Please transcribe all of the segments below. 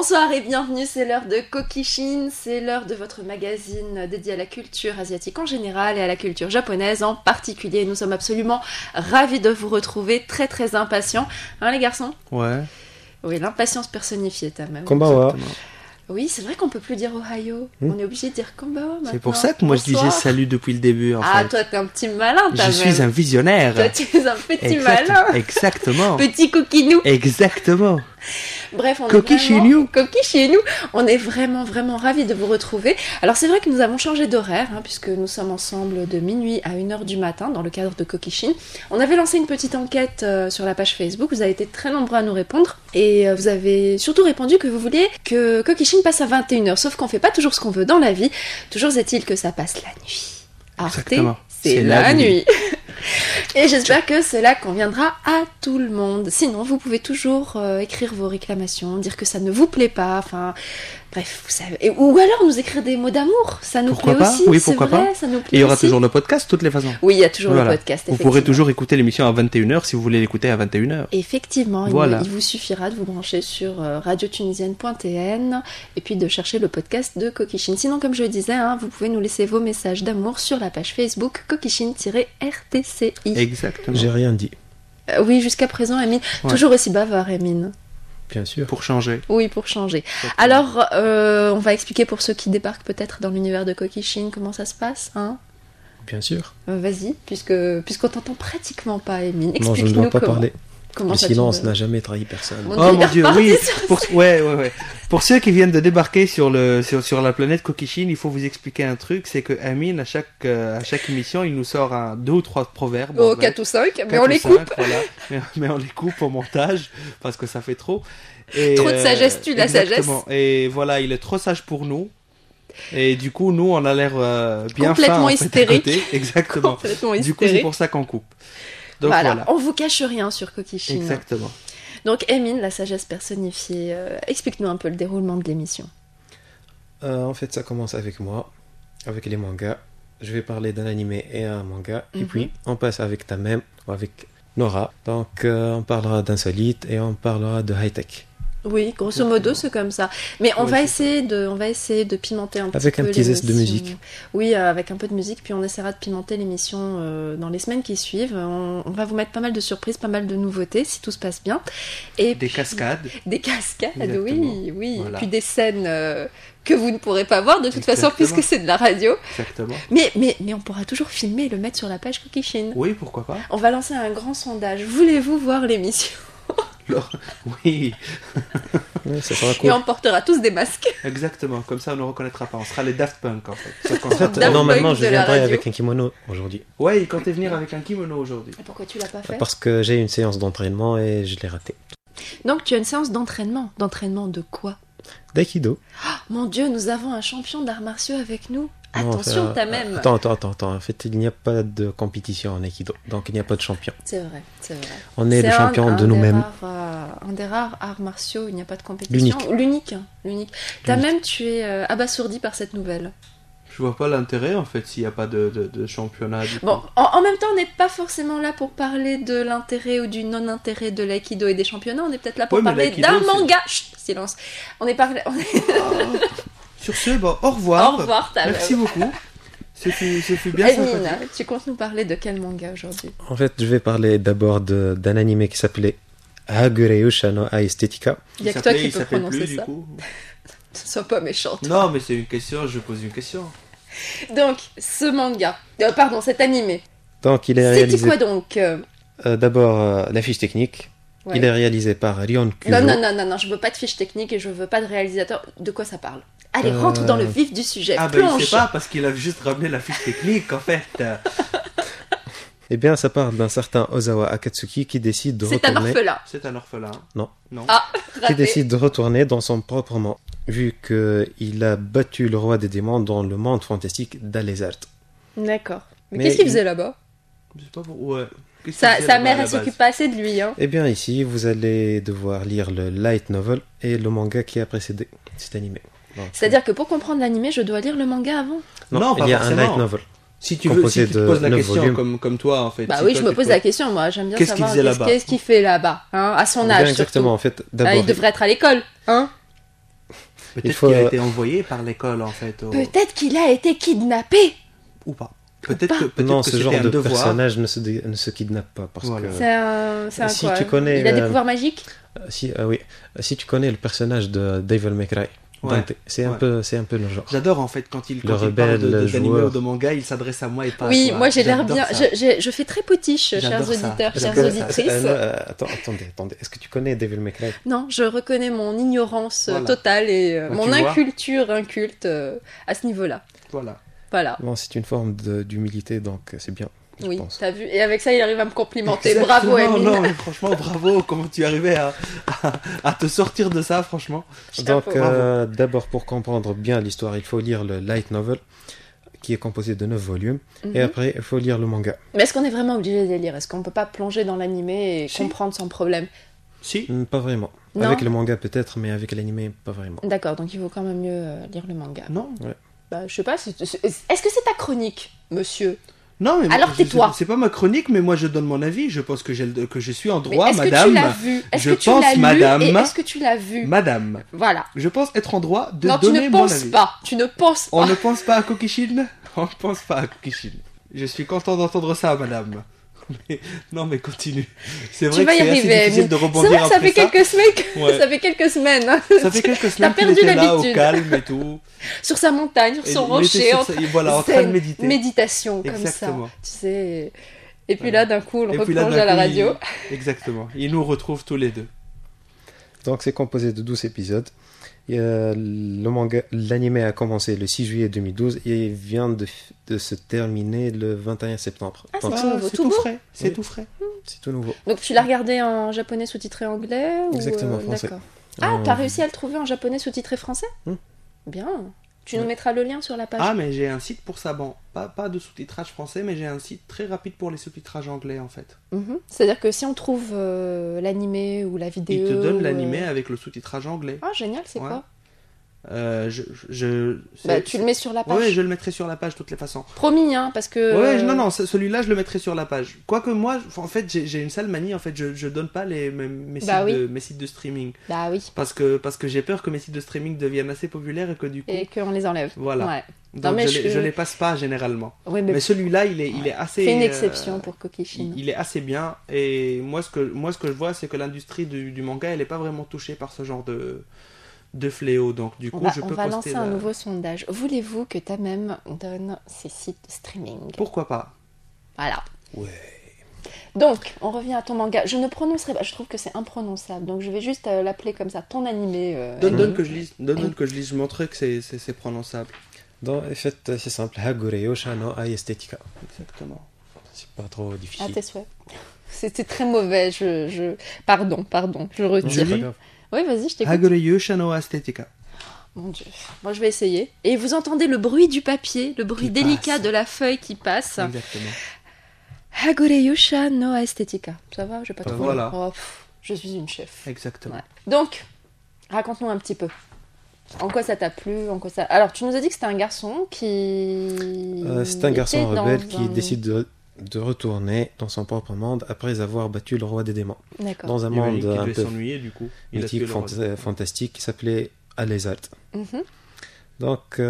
Bonsoir et bienvenue, c'est l'heure de Kokishin, c'est l'heure de votre magazine dédié à la culture asiatique en général et à la culture japonaise en particulier. Nous sommes absolument ravis de vous retrouver, très très impatients. Hein les garçons? Ouais. Oui, l'impatience personnifiée, t'as même. Konbanwa. Oui, c'est vrai qu'on peut plus dire Ohio. On est obligé de dire Konbanwa maintenant. C'est pour ça que moi je disais salut depuis le début en fait. Ah, toi t'es un petit malin, Je suis un visionnaire. Toi tu es un petit malin. Exactement. Petit coquinou. Kokishinou. Bref, on Kokishinou. Kokishinou. On est vraiment ravis de vous retrouver. Alors c'est vrai que nous avons changé d'horaire, puisque nous sommes ensemble de minuit à 1h du matin dans le cadre de Kokishin. On avait lancé une petite enquête sur la page Facebook, vous avez été très nombreux à nous répondre, et vous avez surtout répondu que vous vouliez que Kokishin passe à 21h, sauf qu'on fait pas toujours ce qu'on veut dans la vie. Toujours est-il que ça passe la nuit. Arte, Exactement. c'est la nuit. Et j'espère que cela conviendra à tout le monde. Sinon, vous pouvez toujours écrire vos réclamations, dire que ça ne vous plaît pas, enfin... Bref, vous savez... Ou alors nous écrire des mots d'amour, ça nous plaît aussi. Oui, pourquoi vrai, pas. Ça nous plaît Et il y aura aussi. toujours le podcast, de toutes les façons. Oui, il y a toujours Voilà. le podcast, Vous pourrez toujours écouter l'émission à 21h si vous voulez l'écouter à 21h. Effectivement, Voilà. il vous suffira de vous brancher sur radiotunisienne.tn et puis de chercher le podcast de Kokishin. Sinon, comme je le disais, vous pouvez nous laisser vos messages d'amour sur la page Facebook Kokishin-RTCI. Exactement. J'ai rien dit, Oui, jusqu'à présent, Amine. Ouais. Toujours aussi bavard, Amine. bien sûr. Pour changer. Oui, pour changer. Alors, on va expliquer pour ceux qui débarquent peut-être dans l'univers de Kokishin comment ça se passe, hein. Bien sûr. Vas-y, puisqu'on t'entend pratiquement pas, Amine. Non, je ne Explique-nous dois pas comment. parler. Comment Le ça, silence tu veux- n'a jamais trahi personne. Mon Oh mon Dieu, oui. reparti Ouais. Pour ceux qui viennent de débarquer sur la planète Kokishin, il faut vous expliquer un truc, c'est que Amine à chaque émission, il nous sort 2 ou 3 proverbes. Oh, en vrai. 4 ou 5, mais 4 on ou les 5, coupe. voilà. Mais on les coupe au montage parce que ça fait trop. Et, Trop de sagesse tue la exactement. Et voilà, il est trop sage pour nous. Et du coup, nous, on a l'air bien Complètement fin, en fait, à hystérique. côté. Exactement. Complètement Du coup, c'est hystérique. pour ça qu'on coupe. Donc Voilà, voilà. on vous cache rien sur Kokishin. Exactement. Donc, Amine, la sagesse personnifiée, explique-nous un peu le déroulement de l'émission. En fait, ça commence avec moi, avec les mangas. Je vais parler d'un animé et un manga. Et puis, on passe avec Tamem ou avec Nora. Donc, on parlera d'insolite et on parlera de high-tech. Oui, grosso modo, c'est comme ça. Mais on Ouais, va c'est essayer de pimenter un petit Avec peu un petit zeste de l'émission. musique. Oui, avec un peu de musique, puis on essaiera de pimenter l'émission dans les semaines qui suivent. On va vous mettre pas mal de surprises, pas mal de nouveautés, si tout se passe bien. Et Des puis- cascades. Des cascades, Exactement. oui. Voilà. Puis des scènes que vous ne pourrez pas voir de toute façon, Exactement. puisque c'est de la radio. Exactement. Mais on pourra toujours filmer et le mettre sur la page Kokishin. Oui, pourquoi pas. On va lancer un grand sondage. Voulez-vous voir l'émission? Oui, Ouais, ça sera Et cool. on portera tous des masques. exactement. Comme ça, on ne reconnaîtra pas. On sera les Daft Punk, en fait. Sauf qu'on En sera- fait, Daft normalement, Punk je de la viendrai radio. avec un kimono aujourd'hui. Ouais, il comptait venir avec un kimono aujourd'hui. Et pourquoi tu l'as pas fait? Parce que j'ai une séance d'entraînement et je l'ai raté. Donc tu as une séance d'entraînement. D'entraînement de quoi? D'aïkido. Mon Dieu, nous avons un champion d'arts martiaux avec nous. Non, Attention, enfin, t'as même. Attends. En fait, il n'y a pas de compétition en Aikido. Donc, il n'y a pas de champion. C'est vrai. On est C'est le champion de nous-mêmes. Un des rares arts martiaux où il n'y a pas de compétition. L'unique. L'unique. T'as même, tu es abasourdi par cette nouvelle. Je vois pas l'intérêt, en fait, s'il n'y a pas de championnat. du Bon, coup. en même temps, on n'est pas forcément là pour parler de l'intérêt ou du non-intérêt de l'aïkido et des championnats. On est peut-être là pour Ouais, mais parler l'aïkido, d'un c'est- manga. Chut, silence. On est Sur ce, bon, au revoir. Au revoir, ta Merci beaucoup. Ce fut bien Amine, sympathique. tu comptes nous parler de quel manga aujourd'hui? En fait, je vais parler d'abord d'un animé qui s'appelait Hagureyusha no Aesthetica. Il n'y a que toi qui Il peux s'appelle prononcer plus, du ça. coup. Sois pas méchante. Non, mais c'est une question, je pose une question. Donc, ce manga, cet animé, Donc, il est c'était réalisé quoi donc d'abord la fiche technique. Ouais. Il est réalisé par Rion Kujo. Non, je veux pas de fiche technique et je veux pas de réalisateur. De quoi ça parle? Allez, rentre dans le vif du sujet. Ah, ben il Plonge. sait pas, parce qu'il a juste ramené la fiche technique, en fait. Eh bien, ça parle d'un certain Ozawa Akatsuki qui décide de C'est un retourner. orphelin. C'est un orphelin. Non. Non. Ah, Qui raté. décide de retourner dans son propre monde, vu qu'il a battu le roi des démons dans le monde fantastique d'Alezart. D'accord. Mais, Mais qu'est-ce qu'il il- faisait là-bas? Je sais pas pour... Ouais. Qu'est-ce qu'il faisait Sa là-bas, mère, à la elle s'occupe base pas assez de lui, hein. Eh bien, ici, vous allez devoir lire le light novel et le manga qui a précédé cet animé. Donc, C'est-à-dire que pour comprendre l'animé, je dois lire le manga avant. Non, pas il y a forcément. un light novel. Si tu veux, composé si tu te de poses la 9 question volumes. comme toi, en fait. Bah si oui, toi, je me tu pose te la question, moi. J'aime bien Qu'est-ce qu'il savoir faisait là-bas qu'est-ce qu'il fait là-bas, hein, à son Eh bien, âge. exactement, surtout. en fait, Ah, d'abord, il devrait être à l'école, hein. Peut-être faut- qu'il a été envoyé par l'école, en fait. Peut-être qu'il a été kidnappé. Ou pas. Peut-être pas. que, peut-être Non, que ce c'était genre un de devoir. personnage ne se kidnappe pas. Parce Voilà. que C'est un Si quoi tu connais, Il a des pouvoirs magiques. oui. Si tu connais le personnage de Devil May Cry, Ouais. Dante, c'est un Ouais. peu le genre. J'adore en fait quand il parle rebelle, le d'anime ou joueur. de manga, il s'adresse à moi et pas à Oui, toi. moi j'ai l'air J'adore bien. ça. Je fais très potiche, chers J'adore ça. auditeurs, chères J'adore ça. auditrices. Attendez. Est-ce que tu connais Devil May Cry? Non, je reconnais mon ignorance Voilà. totale et Bah, mon tu vois. inculture inculte à ce niveau-là. Voilà. Voilà. Bon, c'est une forme d'humilité, donc c'est bien, je Oui, pense. t'as vu. Et avec ça, il arrive à me complimenter. Exactement. Bravo, Emile. Non, mais franchement, bravo. Comment tu arrivais à te sortir de ça, franchement. Donc, Chapeau. d'abord, pour comprendre bien l'histoire, il faut lire le light novel, qui est composé de 9 volumes, Mhm. et après, il faut lire le manga. Mais est-ce qu'on est vraiment obligé de les lire? Est-ce qu'on peut pas plonger dans l'animé et Si. comprendre sans problème? Si. Pas vraiment. Non. Avec le manga peut-être, mais avec l'anime, pas vraiment. D'accord, donc il vaut quand même mieux lire le manga. Non. Bah, je sais pas. Est-ce que c'est ta chronique, monsieur? Non, mais Alors, tais-toi. C'est pas ma chronique, mais moi je donne mon avis. Je pense que que je suis en Mais droit, est-ce madame. que tu l'as vu? Est-ce Je que tu pense, l'as lu madame. et est-ce que tu l'as vu? Madame, Voilà. je pense être en droit de Non, tu donner ne mon penses avis. pas. Tu ne penses On pas. ne pense pas à Kokishin. On ne pense pas à Kokishin. Je suis content d'entendre ça, madame. Non, mais continue. C'est vrai Tu vas que y c'est assez arriver, difficile Emile. de C'est rebondir vrai que ça après fait quelques semaines. Ouais. Ça fait quelques semaines. hein. Ça fait quelques semaines qu'il perdu était là, au l'habitude. calme et tout. Sur sa montagne, sur Et son il était rocher, sur en sa- train- voilà, en train c'est de méditer. méditation comme Exactement. ça. Tu sais. Et puis Ouais. là, d'un coup, on le Et puis là, replonge d'un à la coup, radio. Exactement. Il nous retrouve tous les deux. Donc, c'est composé de 12 épisodes. L'anime a commencé le 6 juillet 2012 et vient de se terminer le 21 septembre. Ah, Donc, c'est tout nouveau, c'est tout tout beau. frais. C'est Oui. tout frais. c'est tout nouveau. Donc tu l'as regardé en japonais sous-titré anglais ou Exactement, français. D'accord. Ah, t'as réussi à le trouver en japonais sous-titré français Hmm. Bien. Tu nous mettras le lien sur la page. Ah, mais j'ai un site pour ça. Bon, pas de sous-titrage français, mais j'ai un site très rapide pour les sous-titrages anglais, en fait. Mhm. C'est-à-dire que si on trouve l'animé ou la vidéo... Il te donne l'animé avec le sous-titrage anglais. Ah, génial, c'est Ouais. quoi Bah, Tu le mets sur la page. Ouais, je le mettrai sur la page de toutes les façons. Promis, hein, parce que... Ouais, non, celui-là, je le mettrai sur la page. Quoique moi, en fait, j'ai une sale manie, en fait, je donne pas mes Bah oui. mes sites de streaming. Bah oui. Parce que j'ai peur que mes sites de streaming deviennent assez populaires et que du coup... Et qu'on les enlève. Voilà. Ouais. Donc Non, mais je les passe pas généralement. Oui, Mais celui-là, il est assez... c'est une exception pour Kokishin. il est assez bien. Et moi, ce que je vois, c'est que l'industrie du manga, elle est pas vraiment touchée par ce genre de fléau. Donc du coup, je On peux va poster lancer un la- nouveau sondage. Voulez-vous que Tamem donne ses sites de streaming? Pourquoi pas? Voilà. Ouais. Donc, on revient à ton manga. Je ne prononcerai pas, je trouve que c'est imprononçable. Donc, je vais juste l'appeler comme ça, ton animé. Donne que je lise. Donne que je lise. Je montrerai que c'est prononçable. Donc, en fait, c'est simple. Hagure Shano Ai Estetica. Exactement. C'est pas trop À difficile. tes souhaits. C'était très mauvais. Pardon, je retire. C'est pas Julie grave. Oui, vas-y, je t'écoute. Haguryu Shano Aesthetica. Mon Dieu. Moi, je vais essayer. Et vous entendez le bruit du papier, le bruit Qui délicat passe. de la feuille qui passe. Exactement. Hagureyusha no Aesthetica. Ça va, j'ai pas trop. Voilà. Oh, je suis une chef. Exactement. Ouais. Donc, raconte-nous un petit peu. En quoi ça t'a plu, en quoi ça... Alors, tu nous as dit que c'était un garçon qui... C'est un garçon était dans rebelle qui un- décide de retourner dans son propre monde après avoir battu le roi des démons. D'accord. Dans un Il monde un devait peu s'ennuyer du coup. Il a mythique, tué le roi. fantastique qui s'appelait Alezalt. Mhm. Donc,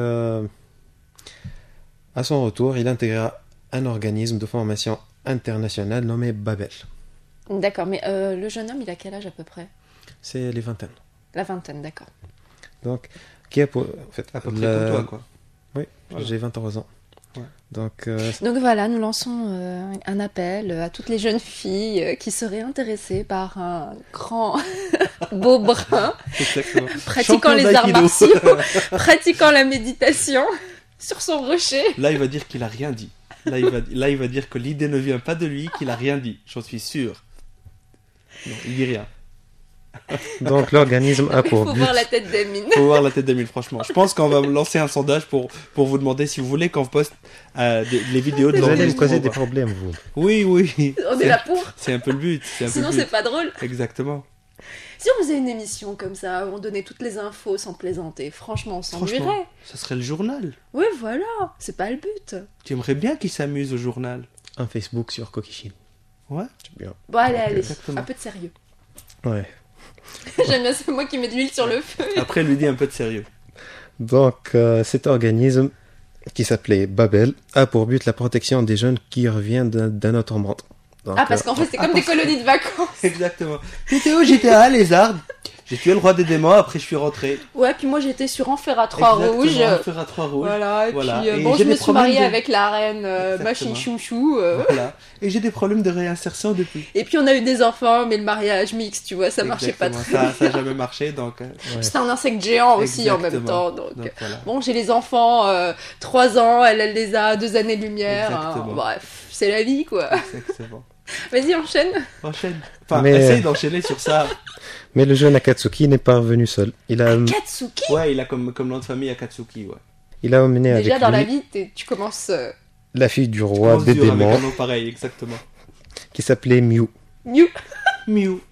à son retour, il intégra un organisme de formation internationale nommé Babel. D'accord, mais le jeune homme, il a quel âge à peu près? C'est les vingtaines. La vingtaine, d'accord. Donc, qui a pour... En fait, À peu près comme toi, quoi. Oui, Voilà. j'ai 23 ans. Ouais. Donc, Donc voilà, nous lançons un appel à toutes les jeunes filles qui seraient intéressées par un grand beau brun, Exactement. pratiquant Champion les arts d'aïkido. martiaux, pratiquant la méditation sur son rocher. Là, il va dire qu'il a rien dit. Là, il va dire que l'idée ne vient pas de lui, qu'il a rien dit. J'en suis sûr. Non, il dit rien. donc l'organisme a Il pour faut but... voir la tête d'Amine. Faut voir la tête d'Emile, franchement. Je pense qu'on va lancer un sondage pour vous demander si vous voulez qu'on poste les vidéos de Vous allez l'organisme. me causer pour des voir. problèmes, vous. Oui, oui. On est là pour. C'est un peu le but. C'est un peu Sinon, le but. c'est pas drôle. Exactement. Si on faisait une émission comme ça, où on donnait toutes les infos sans plaisanter, franchement, on s'ennuierait. Franchement, ça serait le journal. Oui, voilà. C'est pas le but. Tu aimerais bien qu'il s'amuse au journal. Un Facebook sur Kokishin. Ouais. C'est bien. Bon, allez, Exactement. un peu de sérieux. Ouais. J'aime bien, c'est moi qui mets de l'huile sur le feu. Après, lui dit un peu de sérieux. Donc, cet organisme, qui s'appelait Babel, a pour but la protection des jeunes qui reviennent d'un autre monde. Donc, Ah, parce qu'en fait, c'est comme des colonies de vacances. Exactement. J'étais où? J'étais à Lézard. J'ai tué le roi des démons, après je suis rentré. Ouais, puis moi j'étais sur Enfer à Trois-Rouges. Faire à Trois-Rouges. Voilà, et Voilà. puis Et bon, j'ai je me des suis problèmes mariée de- avec la reine Machin Exactement. Chouchou. Voilà. Et j'ai des problèmes de réinsertion depuis. Et puis on a eu des enfants, mais le mariage mixte, tu vois, ça marchait pas Exactement. très bien. Ça n'a jamais marché, donc. ouais. C'était un insecte géant aussi en même Exactement. temps. Donc voilà. bon, j'ai les enfants, 3 ans, elle les a 2 années-lumière. Hein. Exactement. Bref, c'est la vie quoi. Exactement. Vas-y, enchaîne. Enchaîne. Enfin, Mais- essaye d'enchaîner sur ça. Mais le jeune Akatsuki n'est pas revenu seul. Il a Katsuki. Ouais, il a comme nom de famille Akatsuki, ouais. emmené Déjà avec dans lui la vie, tu commences la fille du roi Commence des dur avec démons, un nom pareil, exactement. qui s'appelait Mew. new. Miu.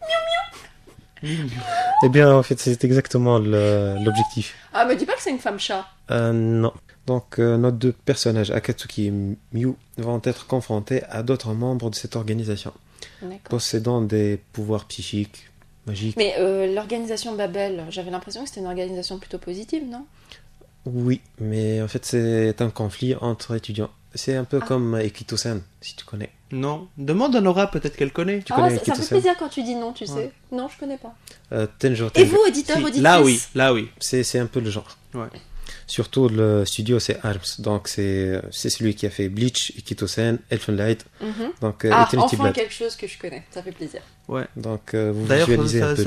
Eh bien, en fait, c'est exactement l'objectif. Ah, me dis pas que c'est une femme chat. Non. Donc, nos deux personnages, Akatsuki et Mew, vont être confrontés à d'autres membres de cette organisation, D'accord. possédant des pouvoirs psychiques, magiques. Mais l'organisation Babel, j'avais l'impression que c'était une organisation plutôt positive, non? Oui, mais en fait, c'est un conflit entre étudiants. C'est un peu comme Ekito-san, si tu connais. Non. Demande à Nora, peut-être qu'elle connaît. Tu Ah, connais ça me fait Ekito-san plaisir quand tu dis non, tu sais. Ouais. Non, je connais pas. Tenjo Et Tenge. vous, auditeur, Si, auditrice? là oui. C'est un peu le genre. Ouais. Surtout le studio, c'est ARMS. Donc, c'est celui qui a fait Bleach, Ekito-san, Elfen Light. Mhm. Donc, Ah, Eternity enfin Blood. quelque chose que je connais, ça fait plaisir. Ouais. Donc, vous D'ailleurs, visualisez un peu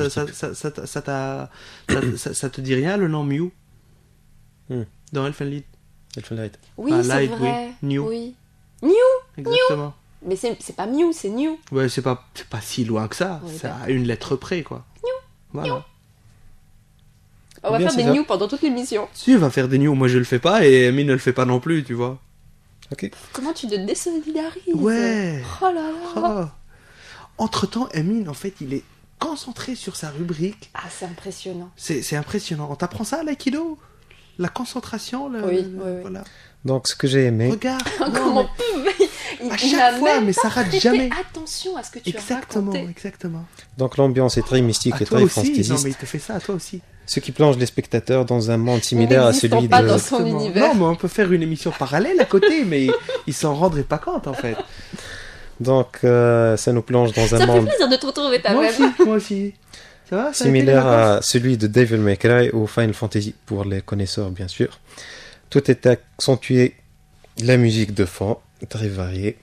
ça te dit rien le nom Mew Hmm. dans Elfen Lied? Elfen Light. Oui, Ah, c'est Light, vrai. oui. New. Oui. Exactement. Mais c'est pas Mew, c'est New. Ouais, c'est pas si loin que ça. Oui, C'est d'accord. à une lettre près, quoi. Voilà. On va Bien, faire c'est des ça. New pendant toute l'émission. Si, va faire des news. Moi, je le fais pas et Amy ne le fait pas non plus, tu vois. Ok. Comment tu te désolidarises? Ouais. Oh là là. Oh. Entre-temps, Emin, en fait, il est concentré sur sa rubrique. Ah, c'est impressionnant. C'est impressionnant. On t'apprend ça à l'aïkido? La concentration, Oui, oui. voilà. Donc, ce que j'ai aimé, Regarde. non, Comment À chaque fois, mais ça rate jamais. Attention à ce que tu Exactement, as raconté. exactement. donc l'ambiance est très mystique À et toi très aussi. Non, fantaisiste, mais il te fait ça à toi aussi. ce qui plonge les spectateurs dans un monde similaire à n'existant celui pas de... dans son Exactement. univers. Non, mais on peut faire une émission parallèle à côté, mais ils s'en rendraient pas compte, en fait. Donc, ça nous plonge dans un Ça fait monde plaisir de te retrouver ta Moi même. aussi, moi aussi. Ça va, ça a été similaire les vacances à celui de Devil May Cry ou Final Fantasy, pour les connaisseurs, bien sûr. Tout est accentué, la musique de fond, très variée,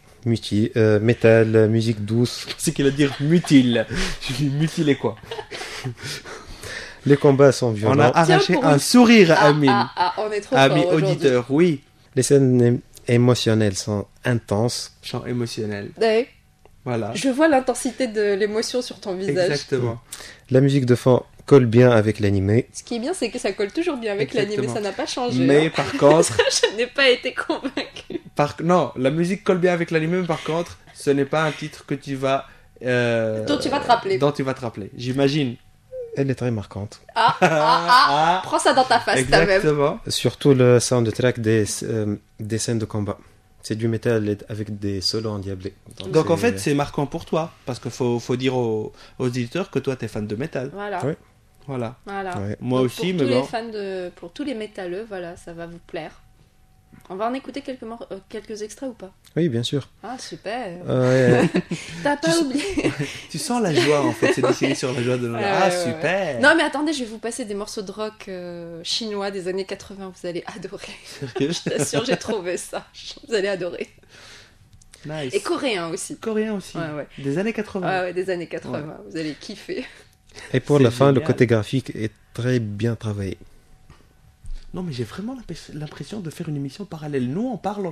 métal, musique douce, C'est qu'il a dire mutile. Je dis mutilé quoi. les combats sont On a violents, arraché pour un une- sourire à Ah, Amine. on est trop Ami fort aujourd'hui. auditeur, oui. les scènes émotionnelles sont intenses, Chant émotionnel. Ouais. Voilà. Je vois l'intensité de l'émotion sur ton visage. Exactement. la musique de fond colle bien avec l'animé. Ce qui est bien, c'est que ça colle toujours bien avec Exactement. l'anime, ça n'a pas changé. Mais hein. par contre, Je n'ai pas été convaincue. non, la musique colle bien avec l'anime, mais par contre, ce n'est pas un titre que tu vas. Dont tu vas te rappeler. Dont tu vas te rappeler. J'imagine. Elle est très marquante. Ah, Prends ça dans ta face, ta même. exactement. Surtout le soundtrack des scènes de combat. C'est du métal avec des solos endiablés. Donc en fait, c'est marquant pour toi. Parce qu'il faut dire aux auditeurs que toi, t'es fan de métal. Voilà. Ouais. Voilà. Voilà. Ouais. Moi Donc, aussi, pour mais tous bon. les fans pour tous les métalleux, voilà, ça va vous plaire. On va en écouter quelques extraits ou pas? Oui, bien sûr. Ah, super. Ouais. T'as pas Tu- oublié. Tu sens la joie en fait, c'est décidé sur la joie de Noël. Ouais, Ah, ouais, ouais. super. Non, mais attendez, je vais vous passer des morceaux de rock chinois des années 80. Vous allez adorer. Sérieux. Je t'assure, j'ai trouvé ça. Vous allez adorer. Nice. Et coréen aussi. Coréen aussi. Ouais, ouais. Des années 80. Ouais, ouais, des années 80. Vous allez kiffer. Et pour C'est la fin, le génial. côté graphique est très bien travaillé. Non, mais j'ai vraiment l'impression de faire une émission parallèle. Nous, on parle.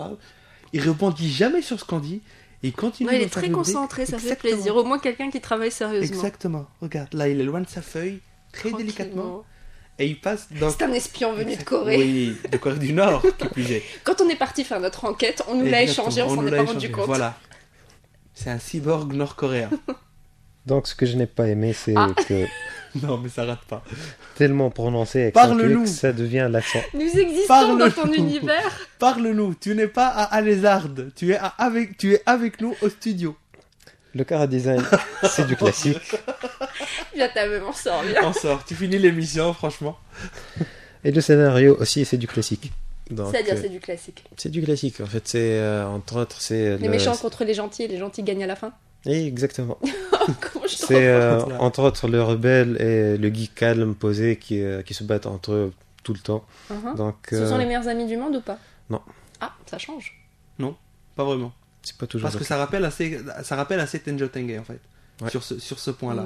Il rebondit jamais sur ce qu'on dit. Et il continue Ouais, il dans est sa très rubrique. concentré, ça fait Exactement. plaisir. Au moins quelqu'un qui travaille sérieusement. Exactement. Regarde, là, il est loin de sa feuille, très Tranquillement. délicatement. Et il passe dans... C'est un espion venu de Exact- Corée. Oui, de Corée du Nord, qui plus est. Quand on est parti faire notre enquête, on nous l'a Exactement, échangé, on s'en nous est l'a pas échangé. rendu compte. Voilà. C'est un cyborg nord-coréen. Donc, ce que je n'ai pas aimé, c'est Ah. que Non, mais ça rate pas. tellement prononcé et Parle-nous. accentué que ça devient l'accent. Nous existons Parle-nous. dans ton univers. Parle-nous, tu n'es pas à Alézard, tu es avec nous au studio. Le chara design, c'est du classique. Bien, ta maman sort bien. On sort, tu finis l'émission, franchement. Et le scénario aussi, c'est du classique. Donc, C'est-à-dire, c'est du classique. c'est du classique. En fait, c'est entre autres, c'est Les méchants contre les gentils et les gentils gagnent à la fin. Oui, exactement. Comment je trouve C'est entre autres le rebelle et le geek calme posé qui se battent entre eux tout le temps. Donc, Ce sont les meilleurs amis du monde ou pas? Non. Ah, ça change. Pas vraiment. c'est pas toujours Parce que le cas. ça rappelle assez Tenjo Tenge, en fait. Ouais. Sur ce point-là.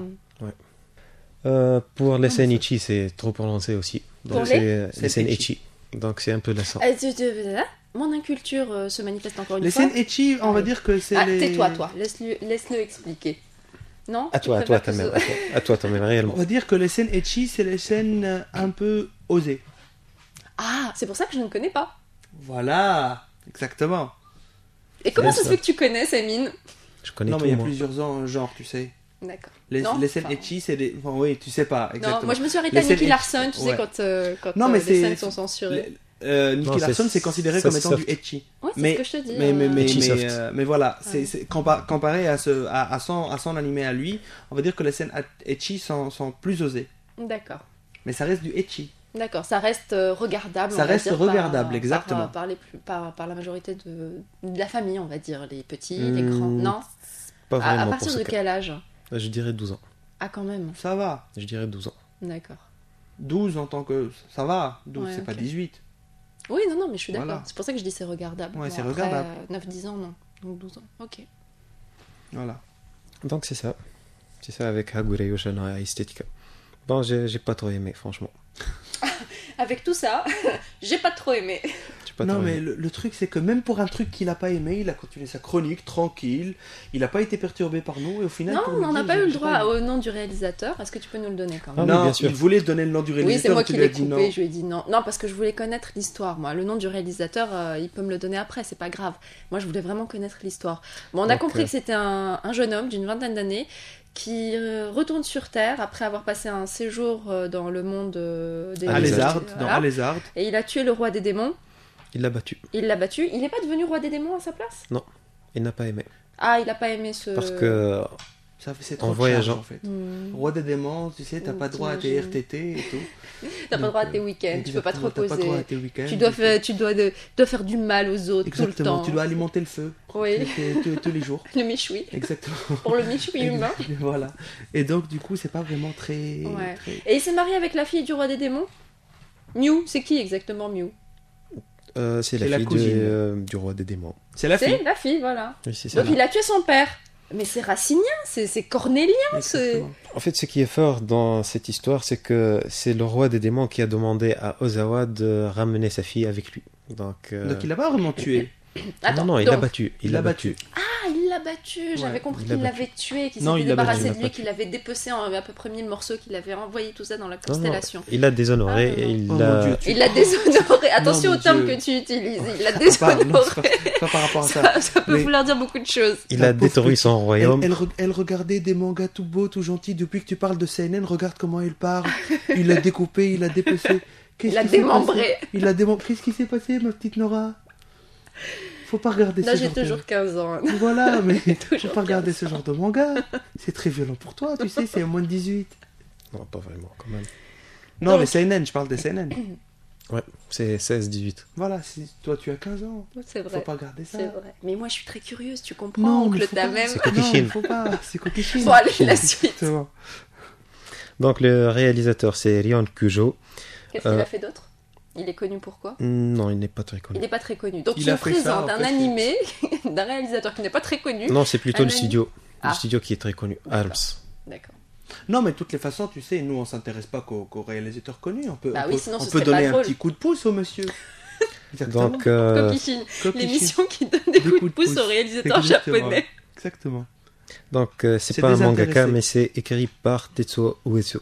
Pour les Ah, scènes mais ecchi, c'est trop prononcé aussi. Pour Donc, les c'est les scènes ecchi. ecchi. Donc, c'est un peu lassant. Mon inculture se manifeste encore une Les fois. scènes ecchi, on va dire que c'est Ah, les... tais-toi, toi. Laisse-le expliquer. Non? À Tu toi, préfères ta que mère. ce- À toi, ta mère, réellement. On va dire que les scènes ecchi, c'est les scènes un peu osées. Ah, c'est pour ça que je ne connais pas. Voilà, exactement. Et comment C'est ça se ça. fait que tu connais, Sémine? Je connais Non, tout, mais il y a moi. plusieurs genres, tu sais. D'accord. Les Non, scènes enfin, ecchi, c'est des... Enfin, oui, tu sais pas, exactement. Non, moi je me suis arrêtée Les à Nicky scènes Larson, tu sais, ouais. quand Non, mais les c'est- scènes sont censurées. Nicky Non, Larson, c'est- c'est considéré ça, comme c'est étant soft. du ecchi. Ouais, c'est Mais- ce que je te dis. Ecchi soft. Mais voilà, Ouais. c'est comparé à son animé à lui, on va dire que les scènes ecchi sont plus osées. D'accord. Mais ça reste du ecchi. D'accord, ça reste regardable. Ça on va reste dire, regardable, exactement. Par la majorité de la famille, on va dire, les petits, les Hmm, grands. Non. Pas À vraiment pour partir ce de cas. quel âge? Je dirais 12 ans. Ah, quand même. Ça va. Je dirais 12 ans. D'accord. 12 en tant que... Ça va. 12, Ouais, c'est pas ok. 18. Oui, non, mais je suis d'accord. Voilà. C'est pour ça que je dis c'est regardable. Ouais, c'est après, regardable. 9-10 ans, non. Donc 12 ans. Ok. Voilà. Donc, c'est ça. C'est ça avec Hagure Yoshana Estetica. Bon, j'ai pas trop aimé, franchement. Avec tout ça, j'ai pas trop aimé. J'ai pas Non, trop mais aimé. le truc, c'est que même pour un truc qu'il a pas aimé, il a continué sa chronique tranquille. Il a pas été perturbé par nous. Et au final, Non, pour on nous n'a dire, pas eu le j'ai droit pas aimé. au nom du réalisateur. Est-ce que tu peux nous le donner quand Ah même? oui, Non, bien sûr. il voulait donner le nom du Oui, réalisateur. c'est moi tu qui lui as l'ai dit non. coupé. Je lui ai dit non. Non, parce que je voulais connaître l'histoire, moi. Le nom du réalisateur, il peut me le donner après, c'est pas grave. Moi, je voulais vraiment connaître l'histoire. Bon, on a Donc, compris que c'était un jeune homme d'une vingtaine d'années qui retourne sur Terre après avoir passé un séjour dans le monde des Alézard, Voilà. dans Alézard. Et il a tué le roi des démons. Il l'a battu. Il l'a battu. Il n'est pas devenu roi des démons à sa place? Il n'a pas aimé. Ah, il a pas aimé ce. Parce que C'est En trop voyageant. charge, en fait. Hmm. Roi des démons, tu sais, t'as pas droit à tes T'imagines. RTT et tout. T'as pas Donc, droit à tes week-ends, tu peux pas te exactement, t'as pas droit à reposer. tes week-ends. Tu dois faire du mal aux autres tout le Exactement, temps. tu dois alimenter le feu Oui, tous les jours. le méchoui. Exactement. Pour le méchoui humain. Voilà. Et donc, du coup, c'est pas vraiment très. Ouais. très- Et il s'est marié avec la fille du roi des démons? Mew, c'est qui exactement Mew? c'est la la fille cousine. du roi des démons. C'est la fille. C'est la fille, voilà. Oui, c'est ça. Donc il a tué son père. Mais c'est racinien, c'est cornélien. Exactement. En fait, ce qui est fort dans cette histoire, c'est que c'est le roi des démons qui a demandé à Ozawa de ramener sa fille avec lui. Donc, Donc, il l'a pas vraiment tué. Attends, non, il l'a donc- battu. Il l'a battu. Ah, il l'a battu. J'avais Ouais, compris il l'a qu'il battu. l'avait tué, qu'il Non, s'était il l'a battu, débarrassé il de l'a lui, battu. qu'il avait dépecé en à peu près 1000 morceaux, qu'il avait envoyé tout ça dans la Non, non, constellation. il l'a déshonoré Ah, et il Oh l'a. mon Dieu, tu- Il l'a déshonoré. Attention mon au terme Dieu. que tu utilises. Il l'a Pas, non, déshonoré. c'est pas par rapport à ça. Ça peut Mais- vouloir dire beaucoup de choses. Il La a pauvre détruit petite. son royaume. Elle regardait des mangas tout beaux, tout gentils. Depuis que tu parles de CNN, regarde comment il parle. Il l'a découpé, il l'a dépecé. Qu'est-ce Il l'a qui s'est démembré. passé Il l'a démembré. Qu'est-ce qui s'est passé, ma petite Nora? Faut pas regarder Là, ce j'ai genre de... toujours 15 ans. Voilà, mais faut Toujours pas regarder 15 ce genre de manga. C'est très violent pour toi, tu sais, c'est moins de 18. Non, pas vraiment, quand même. Non, Donc- les CNN, je parle des CNN. Ouais, c'est 16-18. Voilà, si toi tu as 15 ans, C'est faut vrai. pas regarder ça. C'est vrai. Mais moi, je suis très curieuse, tu comprends, Non, oncle mais faut pas. Tamem. C'est Non, Kokishin. faut pas, c'est Kokishin. Bon, allez, la suite. Exactement. Donc, le réalisateur, c'est Ryon Kujo. Qu'est-ce qu'il a fait d'autre? Il est connu pour quoi? Non, il n'est pas très Il connu. n'est pas très connu. Donc Il tu a me fait ça, présentes en un fait, animé d'un réalisateur qui n'est pas très connu. Non, c'est plutôt Un le ami. studio. Ah. Le studio qui est très connu, D'accord. Arms. D'accord. Non, mais de toutes les façons, tu sais, nous on s'intéresse pas qu'aux réalisateurs connus. On peut, Bah on oui, peut, sinon on ce peut serait pas donner un drôle. petit coup de pouce au monsieur. Exactement. Donc, Kokishin, Kokishin. l'émission qui donne des coups de pouce aux réalisateurs Exactement. japonais. Exactement. c'est C'est pas un mangaka, désintéressé. mais c'est écrit par Tetsuo Uesu.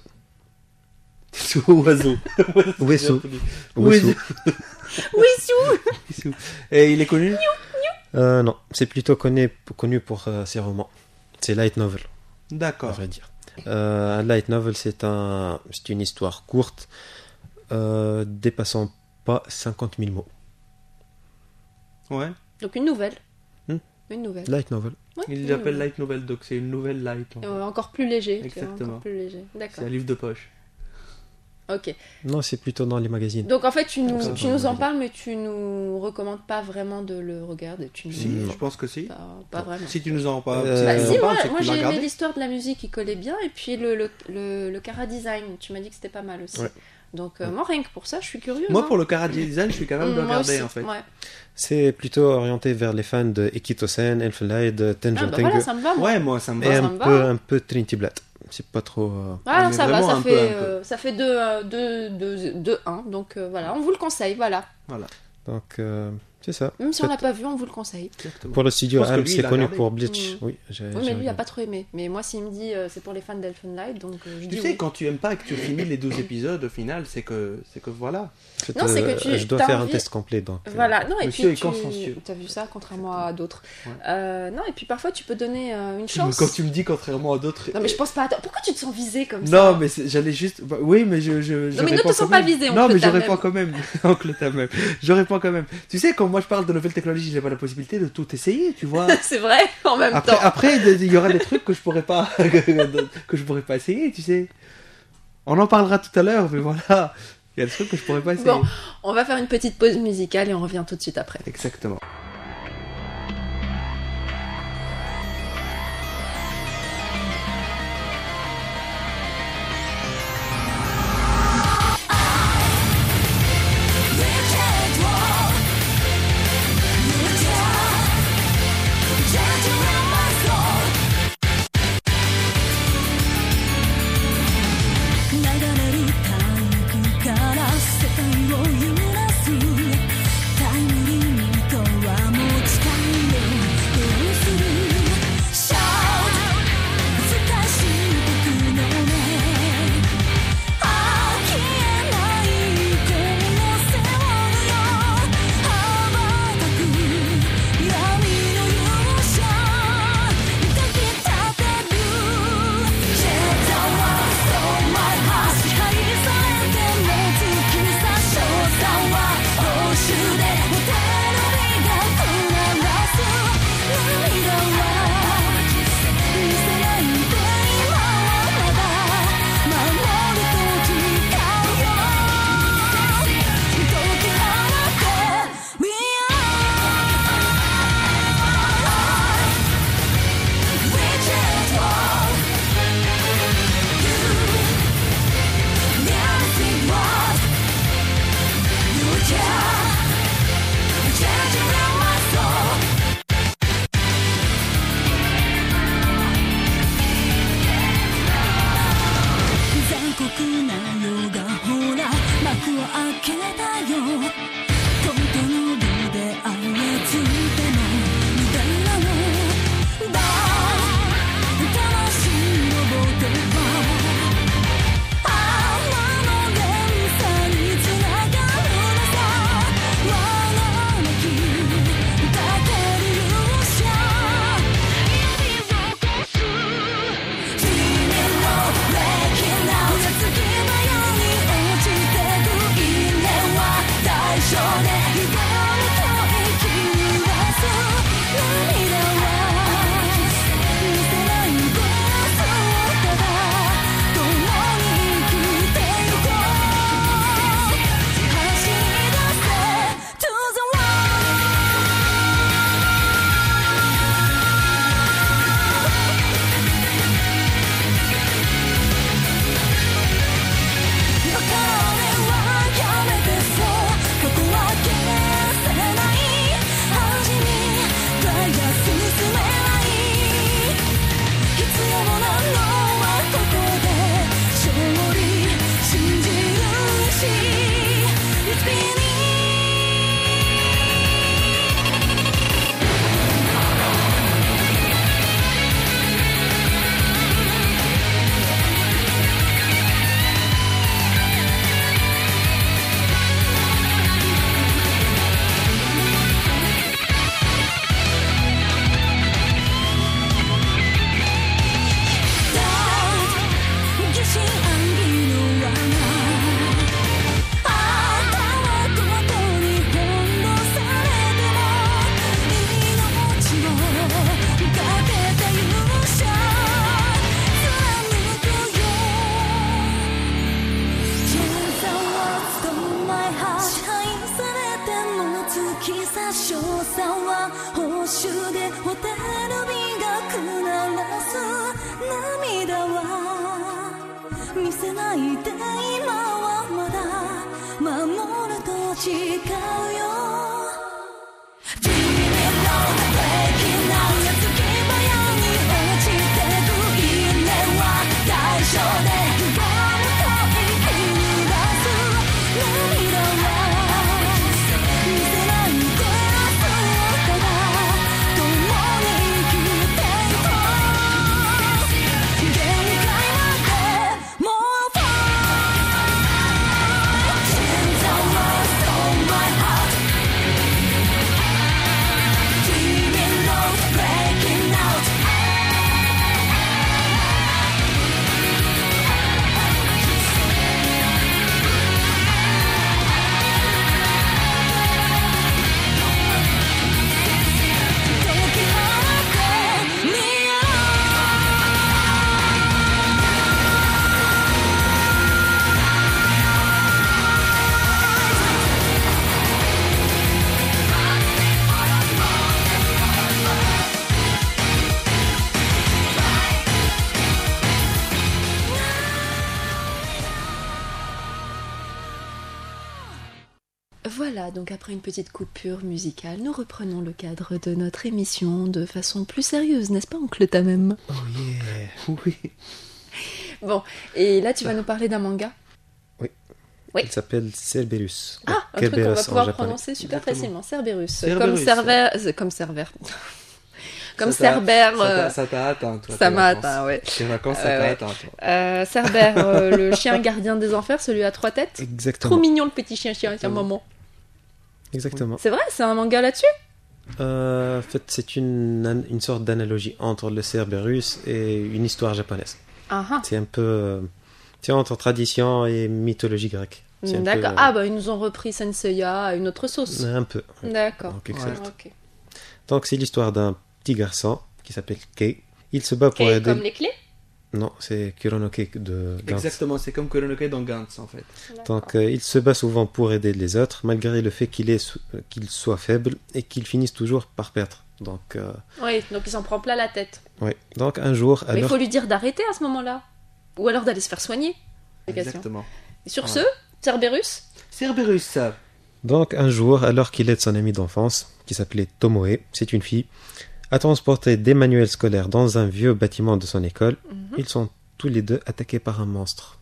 C'est oiseau. Uesu. Uesu. Uesu. Oui, Sou. Et il est connu. Non, c'est plutôt connu pour ses romans. C'est light novel, à D'accord. vrai dire. Un light novel, c'est une histoire courte, dépassant pas 50 000 mots. Ouais. Donc une nouvelle. Hmm. Une nouvelle. Light novel. Oui, Ils oui, l'appellent oui. light novel, donc c'est une nouvelle light. En fait. Encore plus léger. Tu vois, Exactement. encore plus léger. C'est D'accord. un livre de poche. Ok. Non, c'est plutôt dans les magazines. Donc en fait, tu Donc, ça, nous dans le en magazine. parles, mais tu nous recommandes pas vraiment de le regarder. Tu nous Si, Non. je pense que si. pas vraiment. Si tu nous en parles, Bah, tu nous en Si, parles, c'est que moi tu l'as j'ai aimé regardé. l'histoire de la musique qui collait bien, et puis le Cara Design, tu m'as dit que c'était pas mal aussi. Ouais. Donc moi rien que pour ça, je suis curieuse. Moi, hein. pour le Cara Design, je suis capable de Moi regarder aussi, en fait. Ouais. C'est plutôt orienté vers les fans de Ekitosen, Elfenlight, Ah Tengen bah Tengu voilà, ça me va moi. Ouais, moi ça me et va. ça un me peu, va. un peu Trinity Blatt. C'est pas trop. Voilà, mais ça va, vraiment ça un peu, fait, un peu. ça fait 2-1, donc voilà, on vous le conseille, voilà. Donc, c'est ça. Même si on Faites- l'a pas vu, on vous le conseille. Exactement. Pour le studio Je pense que Alm, lui, c'est il a connu regardé. pour Bleach. Mm. Oui, Oui, mais lui, il a pas trop aimé. Mais moi, s'il me dit c'est pour les fans d'Elfen Light, donc je Tu dis sais, oui. quand tu aimes pas et que tu finis les 12 épisodes, au final, c'est que voilà. Non, c'est que tu- je dois t'as faire un envie- test complet. Donc, Voilà, non, et Monsieur puis est consciencieux. tu as vu ça, contrairement à d'autres. Ouais. Non, et puis parfois, tu peux donner une chance. Quand tu me dis contrairement à d'autres. Non, mais je pense pas à toi. Pourquoi tu te sens visé comme ça Non, mais j'allais juste. bah, oui, mais je Non, mais ne réponds te sens quand pas même. visé, Non, oncle mais je Tamem. réponds quand même. Oncle Tamem. Je réponds quand même. Tu sais, quand moi je parle de nouvelles technologies, j'ai pas la possibilité de tout essayer, tu vois. C'est vrai, en même temps. Après, il y aura des trucs que je pourrais pas, que je pourrais pas essayer, tu sais. On en parlera tout à l'heure, mais voilà. Il y a des trucs que je pourrais pas essayer. Bon, on va faire une petite pause musicale et on revient tout de suite après. Exactement. 「タイムリミットはホテル美がくならす涙は見せないで今はまだ守ると誓うよ君のbreaking out 矢継ぎ早に落ちてくいいねは対象で奪うと言い出す涙は見せないで明日をただ共に生きていこう限界までもう Fight Change the world on my heart Dreaming of breaking out解き放ってみよ Voilà, donc après une petite coupure musicale, nous reprenons le cadre de notre émission de façon plus sérieuse, n'est-ce pas, oncle Tamem? Oh yeah. Oui. Bon, et là tu vas nous parler d'un manga. Oui. Oui. Il s'appelle Cerberus. Ah, un truc qu'on va Kerberos en pouvoir japonais. prononcer super Exactement. facilement, Cerberus. Cerberus. Comme Cerbère. Comme Cerbère. Ça t'a atteint, toi. Ça tes m'a vacances. atteint, ouais. Tes vacances, ça Ouais. t'a atteint, toi. Cerbère, le chien gardien des enfers, celui à 3 têtes. Exactement. Trop mignon le petit chien, tiens, un moment. Exactement. C'est vrai, c'est un manga là-dessus? En fait, c'est une sorte d'analogie entre le Cerberus et une histoire japonaise. Ah ah. C'est un peu... c'est entre tradition et mythologie grecque. C'est un D'accord. peu- Ah bah ils nous ont repris Senseiya à une autre sauce. Un peu. D'accord. En quelque Ouais. sorte. Ok. Donc, c'est l'histoire d'un petit garçon qui s'appelle Kei. Il se bat pour Ok, aider... comme les clés? Non, c'est Kuronoke de Gantz. Exactement, c'est comme Kuronoke dans Gantz, en fait. Donc, il se bat souvent pour aider les autres, malgré le fait qu'il soit faible et qu'il finisse toujours par perdre. Donc, Oui, donc il s'en prend plein la tête. ouais. Donc un jour, Mais il alors... faut lui dire d'arrêter à ce moment-là. Ou alors d'aller se faire soigner. Exactement. Et sur Ouais. ce, Cerberus? Cerberus, ça. Donc un jour, alors qu'il aide son ami d'enfance, qui s'appelait Tomoe, c'est une fille, à transporter des manuels scolaires dans un vieux bâtiment de son école, ils sont tous les deux attaqués par un monstre.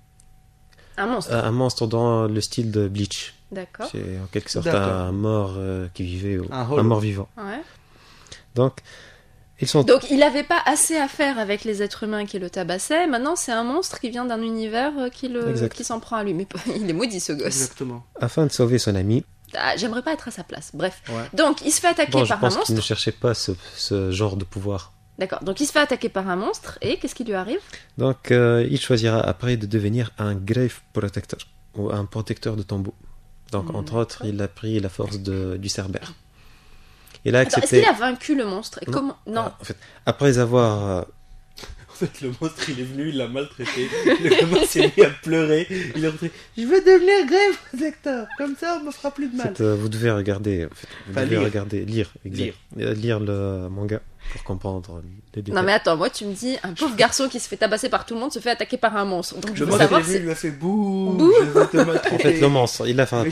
Un monstre. Un monstre dans le style de Bleach. D'accord. C'est en quelque sorte D'accord. un mort qui vivait, Un un mort vivant. Ouais. Donc, ils sont... Donc il n'avait pas assez à faire avec les êtres humains qui le tabassaient. Maintenant c'est un monstre qui vient d'un univers Exact. qui s'en prend à lui. Mais il est maudit ce gosse. Exactement. Afin de sauver son ami, Ah, j'aimerais pas être à sa place. Bref. Ouais. Donc il se fait attaquer bon, je par un pense monstre. qu'il ne cherchait pas ce genre de pouvoir. D'accord. Donc il se fait attaquer par un monstre et qu'est-ce qui lui arrive? Donc, il choisira après de devenir un grave protector, ou un protecteur de tombeau. Donc, entre autres, il a pris la force du Cerbère. Il a Attends, est-ce accepté... qu'il a vaincu le monstre? Et Non. comment? Non. En fait, après avoir... En fait, le monstre, il est venu, il l'a maltraité. Le gamin s'est mis à pleurer. Il est rentré. Je veux devenir grave protecteur. Comme ça, on me fera plus de en mal. fait, vous devez regarder... En fait, vous Enfin, devez lire. regarder... Lire, exact. Lire le manga pour comprendre les détails. Non mais attends, moi tu me dis un pauvre garçon qui se fait tabasser par tout le monde se fait attaquer par un monstre. Donc je Le veux monstre, il est savoir venu, si... il lui a fait bouh. Bouh. Je vais te maltraiter. En fait, le monstre, il a Mais frappé...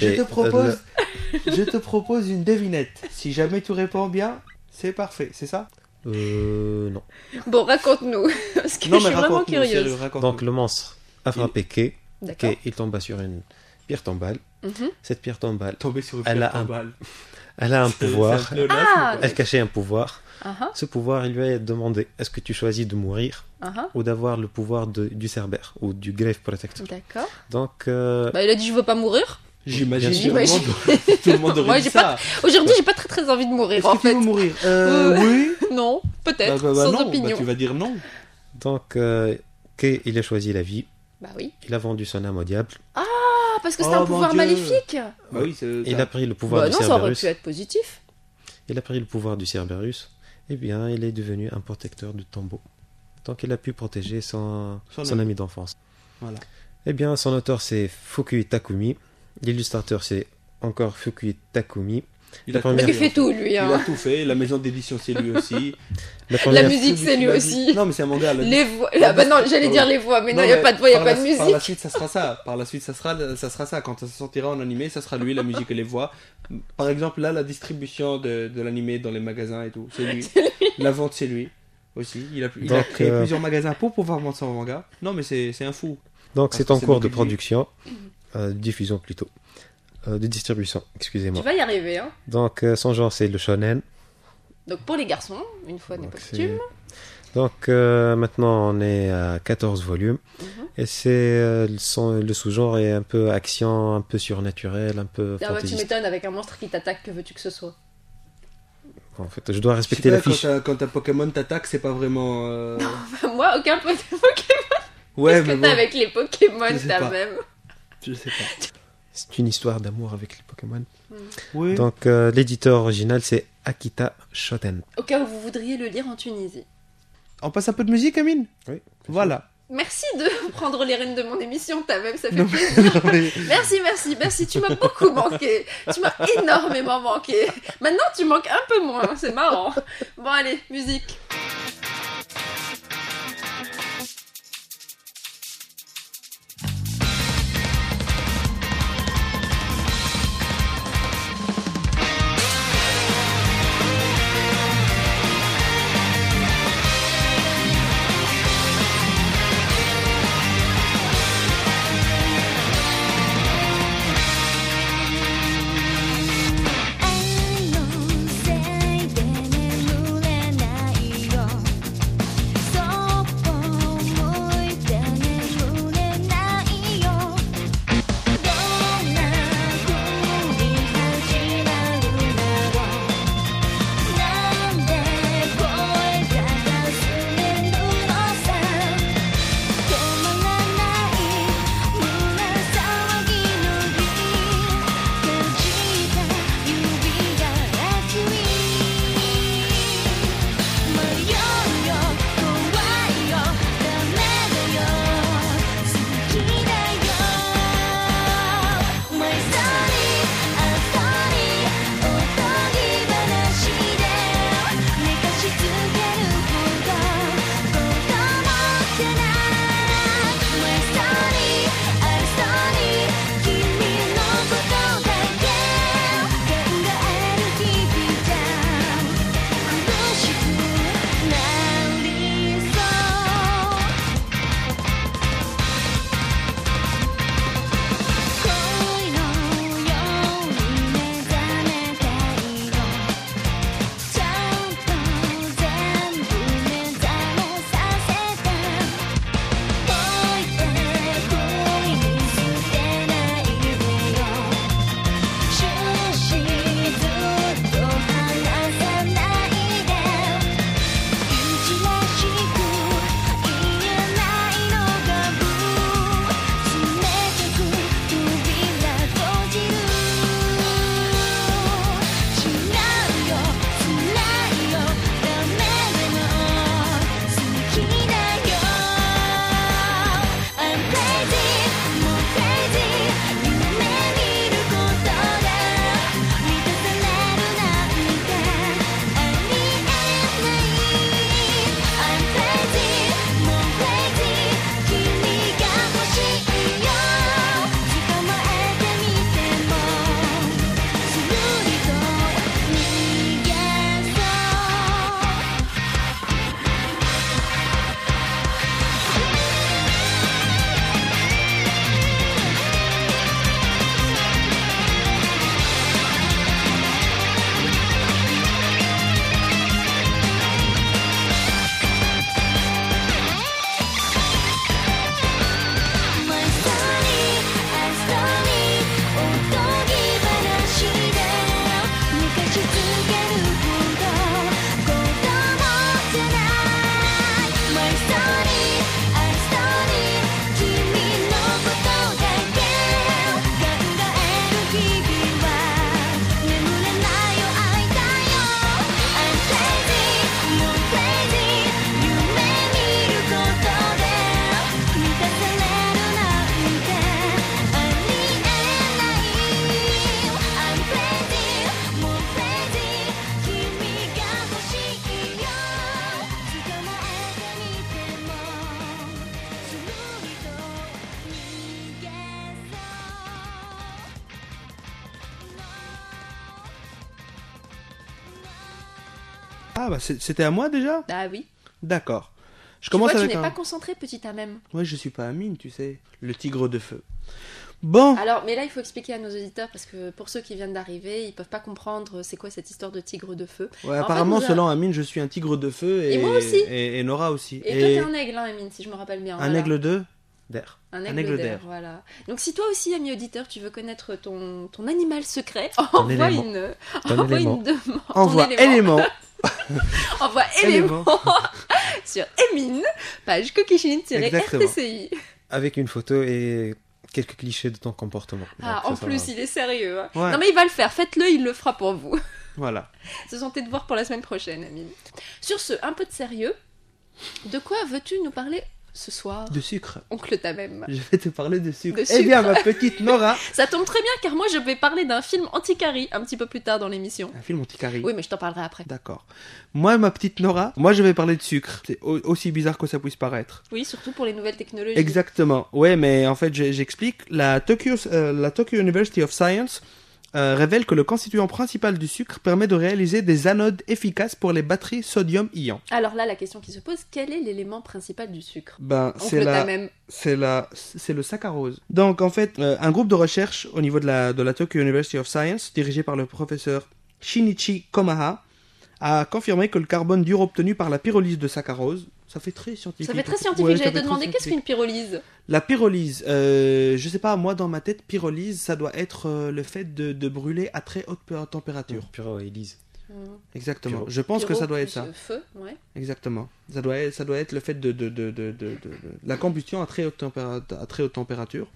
je te propose une devinette. Si jamais tu réponds bien, c'est parfait. C'est ça? Non. Bon, raconte-nous, parce que Non, je mais suis vraiment raconte-nous, sérieux, curieuse. raconte-nous. Donc, le monstre a frappé Kei. D'accord. Kei, il tomba sur une pierre tombale. Mhm. Cette pierre tombale, Tomber sur une Elle pierre a un tombale. elle a un pouvoir. C'est un pléonasme, Ah, quoi. Elle cachait un pouvoir. Ah ah, Ce pouvoir, il lui a demandé est-ce que tu choisis de mourir ah ah. ou d'avoir le pouvoir du Cerbère ou du Grave Protector. D'accord. Donc, Bah il a dit je veux pas mourir. J'imagine Bien tout le sûr. monde, tout le monde aurait Moi, dit j'ai ça. Aujourd'hui j'ai pas très envie de mourir Est-ce en que tu fait. veux mourir Oui. Oui. Non, peut-être, Bah, sans non, opinion. bah, tu vas dire non. donc Kei, il a choisi la vie. Bah oui. Il a vendu son âme au diable. Ah, parce que c'est Oh, un mon pouvoir Dieu. maléfique. Bah oui, c'est Il ça. a pris le pouvoir Bah du non, ça aurait Cerberus. pu être positif. Il a pris le pouvoir du Cerberus. Eh bien, il est devenu un protecteur du tombeau. Donc, il a pu protéger son Son ami d'enfance. Voilà. Eh bien, son auteur, c'est Fukui Takumi. L'illustrateur, c'est encore Fukui Takumi. Il a, première- Il fait tout, lui. il a Hein. tout fait. La maison d'édition, c'est lui aussi. La La première, musique, c'est lui La- aussi. Non, mais c'est un manga. Les voix. Ah bah non, j'allais dire les voix, mais non, il n'y a pas de voix, il n'y a pas de Par la musique. suite, ça sera ça. Par la suite, ça sera ça. Quand ça sortira en animé, ça sera lui, la musique et les voix. Par exemple, là, la distribution de l'animé dans les magasins et tout, c'est lui. La vente, c'est lui aussi. Il a Donc, créé plusieurs magasins pour pouvoir vendre son manga. Non, mais c'est un fou. donc Parce c'est que en c'est cours de Mokiji. production, diffusion plutôt, de distribution, Tu excusez-moi. vas y arriver, hein. Donc son genre c'est le shonen. Donc pour les garçons, une fois n'est Donc, pas c'est- coutume. Donc maintenant on est à 14 volumes Mhm. et c'est le sous-genre est un peu action, un peu surnaturel, un peu Ah bah, tu fantaisiste. m'étonnes, avec un monstre qui t'attaque, que veux-tu que ce soit? En fait, je dois Je sais respecter pas, la fiche. quand un Pokémon t'attaque, c'est pas vraiment. Moi, aucun Pokémon. Ouais, Qu'est-ce que mais t'as bon, avec les Pokémon, Je sais t'as pas. même? je sais pas. C'est une histoire d'amour avec les Pokémon. Oui. Donc l'éditeur original c'est Akita Shoten. Au cas où vous voudriez le lire en Tunisie. On passe un peu de musique, Amine. Oui. Voilà. Merci de prendre les rênes de mon émission, t'as même, ça fait Non, plaisir. non, mais- Merci, tu m'as beaucoup manqué. Tu m'as énormément manqué. Maintenant, tu manques un peu moins, c'est marrant. Bon, allez, musique. 愛のせいで眠れない Ah bah c'était à moi déjà. Ah oui. D'accord. Je Tu commence vois, tu avec n'es un. pas concentré, petit Amem. Ouais, je suis pas Amine, tu sais. Le tigre de feu. Bon. Alors, mais là, il faut expliquer à nos auditeurs, parce que pour ceux qui viennent d'arriver, ils peuvent pas comprendre c'est quoi cette histoire de tigre de feu. Ouais, En apparemment, fait, nous selon Amine, je suis un tigre de feu et moi aussi. Et Nora aussi. Et toi, t'es un aigle, hein, Amine, si je me rappelle bien. un voilà. aigle de D'air. Un un aigle, aigle d'air, d'air. voilà. Donc, si toi aussi, ami auditeur, tu veux connaître ton animal secret, envoie élément. envoie élément. une demande. Envoie Ton élément. élément. Envoie élément sur Emine, page Exactement. Cocchichine-RTCI. Avec une photo et quelques clichés de ton comportement. Ah, Donc, en ça plus, va. il est sérieux. Hein. Ouais. Non, mais il va le faire. Faites-le, il le fera pour vous. Voilà. Ce sont tes devoirs pour la semaine prochaine, Amine. Sur ce, un peu de sérieux. De quoi veux-tu nous parler ce soir, De sucre. oncle Tamem? Je vais te parler de sucre. De Eh bien, sucre. ma petite Nora. Ça tombe très bien, car moi, je vais parler d'un film anti-Carrie un petit peu plus tard dans l'émission. Un film anti-carré. Oui, mais je t'en parlerai après. D'accord. Moi, ma petite Nora, moi je vais parler de sucre. C'est aussi bizarre que ça puisse paraître. Oui, surtout pour les nouvelles technologies. Exactement. Ouais, mais en fait, j'explique. La Tokyo University of Science révèle que le constituant principal du sucre permet de réaliser des anodes efficaces pour les batteries sodium-ion. Alors là, la question qui se pose, quel est l'élément principal du sucre? Ben, Oncle Tamem. c'est le saccharose. Donc en fait, un groupe de recherche au niveau de la Tokyo University of Science, dirigé par le professeur Shinichi Komaha, a confirmé que le carbone dur obtenu par la pyrolyse de saccharose, ça fait très scientifique. Ça fait très scientifique. Ouais, ça J'allais fait te très demander qu'est-ce scientifique. qu'une pyrolyse? La pyrolyse, je sais pas, moi dans ma tête, pyrolyse, ça doit être le fait de brûler à très haute température. Pyro et Elise. Exactement. Pyro. Je pense que Pyro ça doit être plus ça. Feu, ouais. Exactement. Ça doit être le fait de la combustion à très haute température.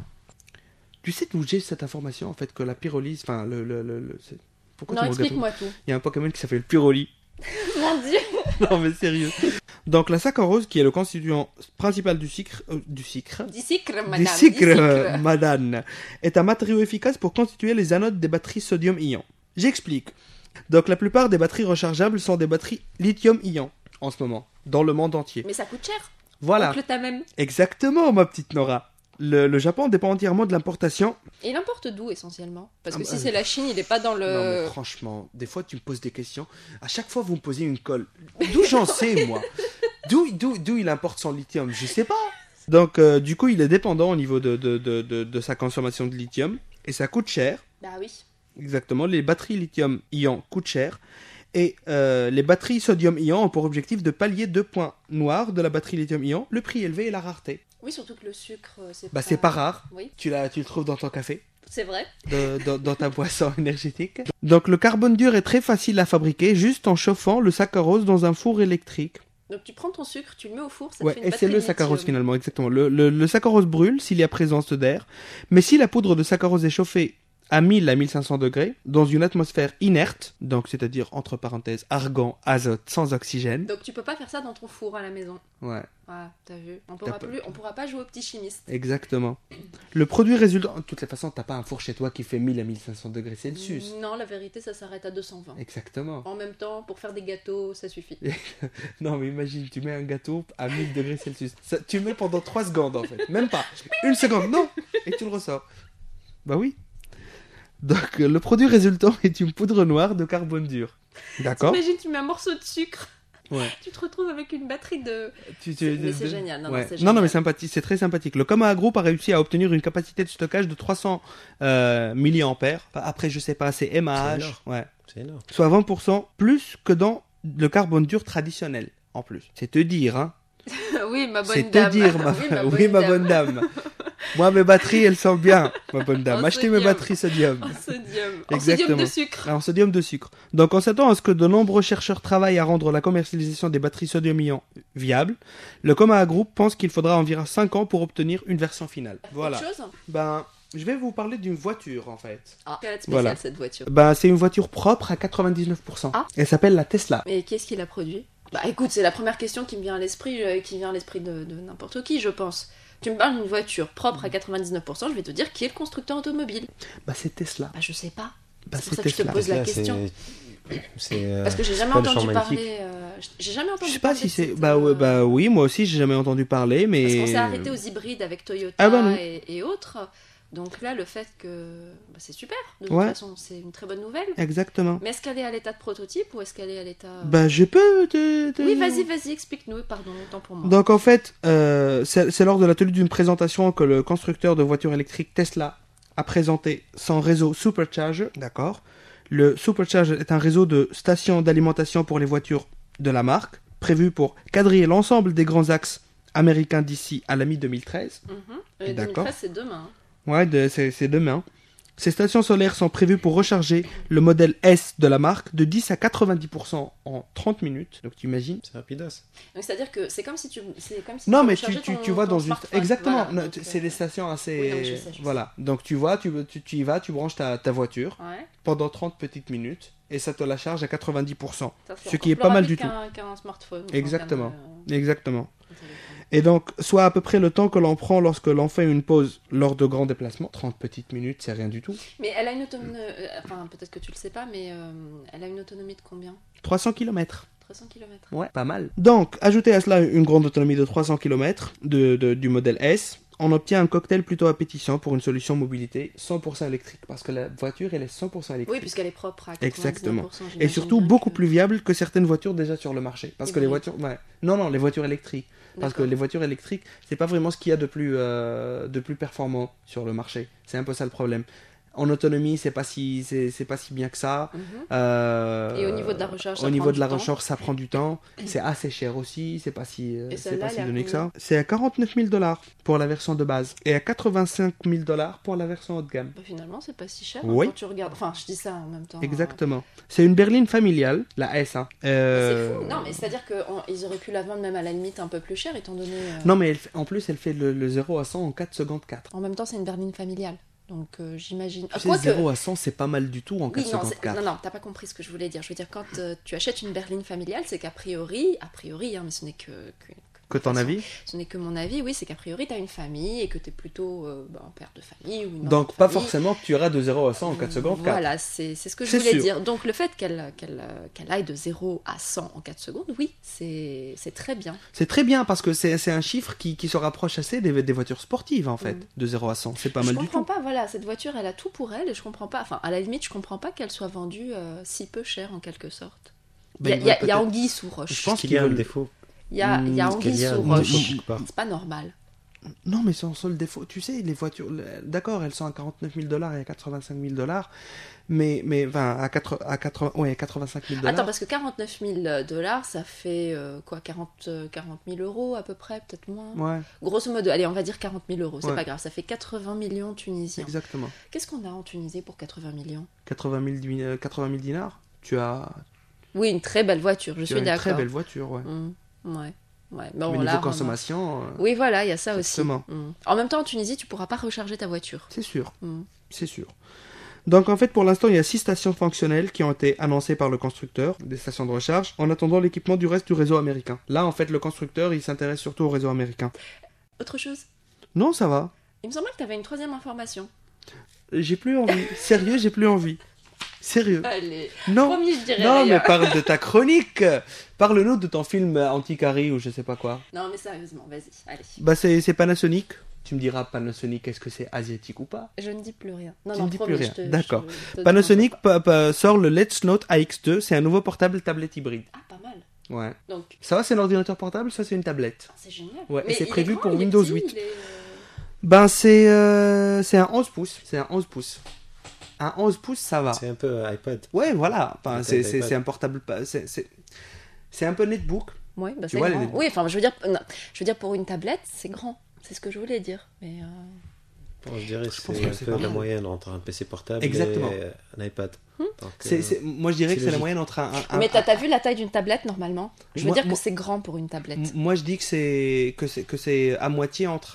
Tu sais d'où j'ai cette information en fait que la pyrolyse, enfin pourquoi Non, tu me regardes? explique-moi tout. Il y a un Pokémon qui s'appelle le Pyroli. Mon Dieu. Non mais sérieux. Donc la saccharose qui est le constituant principal du sucre, Du sucre, madame. du du sucre, sucre. madame, est un matériau efficace pour constituer les anodes des batteries sodium-ion. J'explique. Donc la plupart des batteries rechargeables sont des batteries lithium-ion en ce moment, dans le monde entier. Mais ça coûte cher. Voilà, Oncle Tamem. exactement ma petite Nora. Le Japon dépend entièrement de l'importation. Et il importe d'où essentiellement? Parce que Ah, si bah, c'est la Chine, il est pas dans Non mais le. franchement, des fois tu me poses des questions. À chaque fois vous me posez une colle. D'où j'en sais moi? D'où il importe son lithium? Je sais pas. Donc du coup il est dépendant au niveau de sa consommation de lithium. Et ça coûte cher. Bah oui. Exactement, les batteries lithium-ion coûtent cher. Et les batteries sodium-ion ont pour objectif de pallier deux points noirs de la batterie lithium-ion, le prix élevé et la rareté. Oui, surtout que le sucre, c'est Bah c'est pas rare. Oui, Tu le trouves dans ton café. c'est vrai. Dans ta boisson énergétique. Donc le carbone dur est très facile à fabriquer juste en chauffant le saccharose dans un four électrique. Donc tu prends ton sucre, tu le mets au four, ça te Ouais, fait une et c'est batterie le de saccharose lithium. finalement, exactement. Le saccharose brûle s'il y a présence d'air, mais si la poudre de saccharose est chauffée à 1000 à 1500 degrés, dans une atmosphère inerte, donc c'est-à-dire entre parenthèses argon, azote, sans oxygène. Donc tu peux pas faire ça dans ton four à la maison. Ouais, Ah, t'as vu. On pas- pourra pas jouer au petit chimiste. exactement. Le produit résultant, de toutes les façons, t'as pas un four chez toi qui fait 1000 à 1500 degrés Celsius. Non, la vérité, ça s'arrête à 220. Exactement. En même temps, pour faire des gâteaux, ça suffit. Non, mais imagine, tu mets un gâteau à 1000 degrés Celsius. Tu le mets pendant 3 secondes, en fait. Même pas. Une seconde, non. Et tu le ressors. Bah oui. Donc, le produit résultant est une poudre noire de carbone dur. D'accord. T'imagines, tu mets un morceau de sucre, Ouais. tu te retrouves avec une batterie de... Mais Mais c'est génial, non, Ouais. c'est Non, génial. mais sympathique, c'est très sympathique. Le Komaha Group a réussi à obtenir une capacité de stockage de 300 milliampères. Après, je sais pas, c'est C'est MAH. énorme. Ouais. C'est énorme. Soit 20% plus que dans le carbone dur traditionnel, en plus. C'est te dire, hein. Oui, ma bonne C'est dame. te dire, oui, ma bonne dame. Moi, mes batteries, elles sont bien, ma bonne dame. En Achetez mes sodium. batteries sodium. En sodium. En Exactement. sodium de sucre. En sodium de sucre. Donc, on s'attend à ce que de nombreux chercheurs travaillent à rendre la commercialisation des batteries sodium-ion viable. Le Komaha Group pense qu'il faudra environ 5 ans pour obtenir une version finale. Voilà. Autre chose? Ben, je vais vous parler d'une voiture, en fait. Ah, quelle spéciale Voilà. cette voiture. Ben, c'est une voiture propre à 99%. Ah. Elle s'appelle la Tesla. Mais qui est-ce qui l'a produit? Bah écoute, c'est la première question qui me vient à l'esprit, de n'importe qui, je pense. Tu me parles d'une voiture propre à 99%, je vais te dire qui est le constructeur automobile. Bah, c'est Tesla. Bah je sais pas. Bah, C'est pour ça que je te Tesla. pose la Là, question. c'est Parce que j'ai jamais pas le champ entendu magnétique. parler. J'ai jamais Je entendu sais pas parler si de c'est. cette, Bah, ouais, bah oui, moi aussi, j'ai jamais entendu parler, mais. Parce qu'on s'est arrêté aux hybrides avec Toyota Ah bah non. et autres. Donc là, le fait que... bah, c'est super, de toute Ouais. façon, c'est une très bonne nouvelle. Exactement. Mais est-ce qu'elle est à l'état de prototype ou est-ce qu'elle est à l'état... Bah, je peux Oui, vas-y, explique-nous, pardon, autant pour moi. Donc en fait, c'est lors de la tenue d'une présentation que le constructeur de voitures électriques Tesla a présenté son réseau Supercharger, d'accord. Le Supercharger est un réseau de stations d'alimentation pour les voitures de la marque, prévu pour quadriller l'ensemble des grands axes américains d'ici à la mi-2013. Et D'accord. 2013, c'est demain. Ouais, c'est demain. Ces stations solaires sont prévues pour recharger le modèle S de la marque de 10 à 90% en 30 minutes. Donc tu imagines. C'est rapidos. Donc c'est-à-dire que c'est comme si tu... Non, mais rechargeais tu vois ton dans une... smartphone. Exactement. Voilà. Non, Donc, c'est des stations assez... Oui, non, mais je sais. Voilà. Donc tu vois, tu y vas, tu branches ta voiture Ouais. pendant 30 petites minutes et ça te la charge à 90%. Ça, c'est Ce qui est encore pas mal plus du tout. qu'un smartphone. Exactement. Qu'un Exactement. téléphone. Et donc, soit à peu près le temps que l'on prend lorsque l'on fait une pause lors de grands déplacements. 30 petites minutes, c'est rien du tout. Mais elle a une autonomie... enfin, peut-être que tu le sais pas, mais elle a une autonomie de combien 300 km. 300 km. Ouais, pas mal. Donc, ajoutez à cela une grande autonomie de 300 km du modèle S, on obtient un cocktail plutôt appétissant pour une solution mobilité 100% électrique. Parce que la voiture, elle est 100% électrique. Oui, puisqu'elle est propre à 99%. Exactement. j'imagine Et surtout bien beaucoup que- plus viable que certaines voitures déjà sur le marché. Parce que les Hybride. voitures... Ouais. Non, les voitures électriques. Parce que D'accord. les voitures électriques, c'est pas vraiment ce qu'il y a de plus performant sur le marché. C'est un peu ça le problème. En autonomie, c'est pas si bien que ça. Mhm. Et Et au niveau de la recharge, ça au niveau prend de la du temps. recharge, ça prend du temps. C'est assez cher aussi. C'est pas si Et c'est celle-là, pas si elle est à donné que ça. combien C'est à 49 000 $ pour la version de base et à 85 000 $ pour la version haut de gamme. Bah, finalement, c'est pas si cher Oui. quand tu regardes. Enfin, je dis ça en même temps. Exactement. C'est une berline familiale, la S. Hein. C'est fou. Non, mais c'est-à-dire qu'ils auraient pu la vendre même à la limite un peu plus cher, étant donné. Non, mais en plus, elle fait le 0 à 100 en 4 secondes 4. En même temps, c'est une berline familiale. Donc, j'imagine. Tu sais, Quoique- 0 à 100, c'est pas mal du tout en 4 Oui, non, secondes 4. non, t'as pas compris ce que je voulais dire. Je veux dire, quand tu achètes une berline familiale, c'est qu'a priori, hein, mais ce n'est Que ton façon, avis ce n'est que mon avis, oui, c'est qu'a priori, t'as une famille et que t'es plutôt un père de famille ou une mère Donc, de pas famille. forcément que tu iras de 0 à 100 en 4 secondes 4. Voilà, c'est ce que je C'est voulais sûr. dire. Donc, le fait qu'elle aille de 0 à 100 en 4 secondes, oui, c'est très bien. C'est très bien parce que c'est un chiffre qui se rapproche assez des voitures sportives en fait, de 0 à 100. C'est pas Je mal du comprends tout. pas, voilà, cette voiture, elle a tout pour elle et je comprends pas, enfin, à la limite, je comprends pas qu'elle soit vendue si peu cher en quelque sorte. Ben, Il y a peut-être- anguille sous roche. Je pense qu'il y a un qu'ils veulent- défaut. Il y a anguille Qu'il y a sous un roche. défaut quelque part. C'est pas normal. Non, mais sans seul défaut. Tu sais, les voitures, d'accord, elles sont à 49 000 $ et à 85 000 $, mais enfin, à 85 000 $. Attends, parce que 49 000 $, ça fait quoi, 40 000 euros à peu près, peut-être moins. Ouais, Grosso modo, allez, on va dire 40 000 euros, c'est Ouais. pas grave, ça fait 80 millions tunisiens. exactement. Qu'est-ce qu'on a en Tunisie pour 80 millions 80 000 dinars, tu as Oui, une très belle voiture, je tu suis as une d'accord. très belle voiture, ouais. Ouais. Ouais. Mais Bon, niveau là, consommation, oui, voilà, il y a ça aussi. Exactement. En même temps, en Tunisie, tu pourras pas recharger ta voiture. c'est sûr. Mm. C'est sûr. Donc en fait, pour l'instant, il y a 6 stations fonctionnelles qui ont été annoncées par le constructeur, des stations de recharge, en attendant l'équipement du reste du réseau américain. Là, en fait, le constructeur, il s'intéresse surtout au réseau américain. Autre chose, Non, ça va. il me semblait que tu avais une troisième information. J'ai plus envie. Sérieux, j'ai plus envie. Sérieux. Allez, Non. promis, je dirais Non, rien. mais parle de ta chronique. Parle-nous de ton film Anticari ou je sais pas quoi. Non, mais sérieusement, vas-y, allez. Bah, c'est Panasonic. Tu me diras Panasonic, est-ce que c'est asiatique ou pas? Je ne dis plus rien. Non, Tu non, ne dis promis, plus rien. je te- D'accord. je te Panasonic dérange sort le Let's Note AX2. C'est un nouveau portable tablette hybride. pas. Ah, pas mal. Ouais. Donc, Ça, c'est un ordinateur portable, ça, c'est une tablette. c'est génial. Ouais, et Mais c'est il est prévu grand, pour il est Windows petit, 8. il est, Ben, c'est un 11 pouces. C'est un 11 pouces. Un 11 pouces, ça va. C'est un peu iPad. Ouais, voilà. Enfin, Un c'est iPad. un portable. C'est un peu netbook. Ouais, bah Tu c'est vois, grand. les- Oui, enfin, je veux dire, non, je veux dire pour une tablette, c'est grand. C'est ce que je voulais dire. Mais Bon, je dirais que Je pense c'est que un c'est peu pas la mal. moyenne entre un PC portable Exactement. et un iPad. Hmm. Donc, Moi, je dirais c'est que c'est la logique. moyenne entre un. mais t'as vu la taille d'une tablette normalement Je veux Moi- dire que moi- c'est grand pour une tablette. Moi, je dis que c'est à moitié entre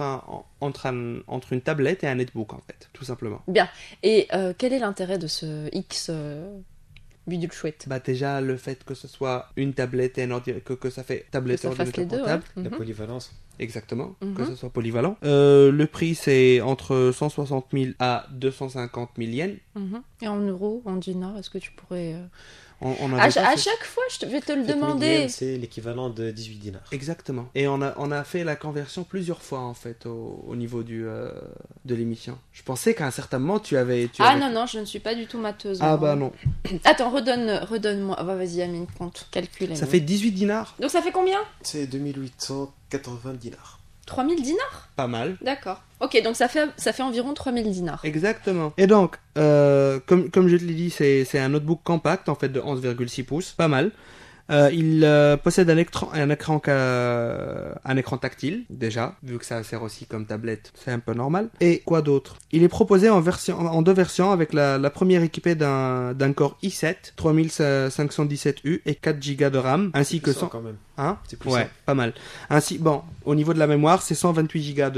une tablette et un netbook, en fait, tout simplement. Bien. Et quel est l'intérêt de ce X bidule chouette Bah, déjà, le fait que ce soit une tablette et un ordinateur, que ça fait tablette Que et ça fasse ordinateur les deux, portable. ouais. La Mhm. polyvalence. Exactement, Mhm. que ce soit polyvalent. Le prix, c'est entre 160 000 à 250 000 yens. Mhm. Et en euros, en dinars, est-ce que tu pourrais... On avait À, pas à fait- chaque fois, je vais te le 7000 demander. yens, c'est l'équivalent de 18 dinars. Exactement. Et on a fait la conversion plusieurs fois en fait au niveau de l'émission. Je pensais qu'à un certain moment tu avais. Ah non, non, je ne suis pas du tout mateuse. Ah moi. bah non. Attends, redonne-moi. Ah bah, vas-y, Amine, compte, calcule. Ça Amine. fait 18 dinars. Donc ça fait combien? C'est 2880 dinars. 3000 dinars? Pas mal. D'accord. Ok, donc ça fait environ 3000 dinars. Exactement. Et donc, comme je te l'ai dit, c'est un notebook compact en fait de 11,6 pouces. Pas mal. Il possède un écran tactile, déjà, vu que ça sert aussi comme tablette, c'est un peu normal. Et quoi d'autre? Il est proposé en deux versions, avec la première équipée d'un Core i7, 3517U et 4 Go de RAM, ainsi que 100... quand même. Hein? C'est puissant. Ouais, pas mal. Ainsi, bon, au niveau de la mémoire, c'est 128 Go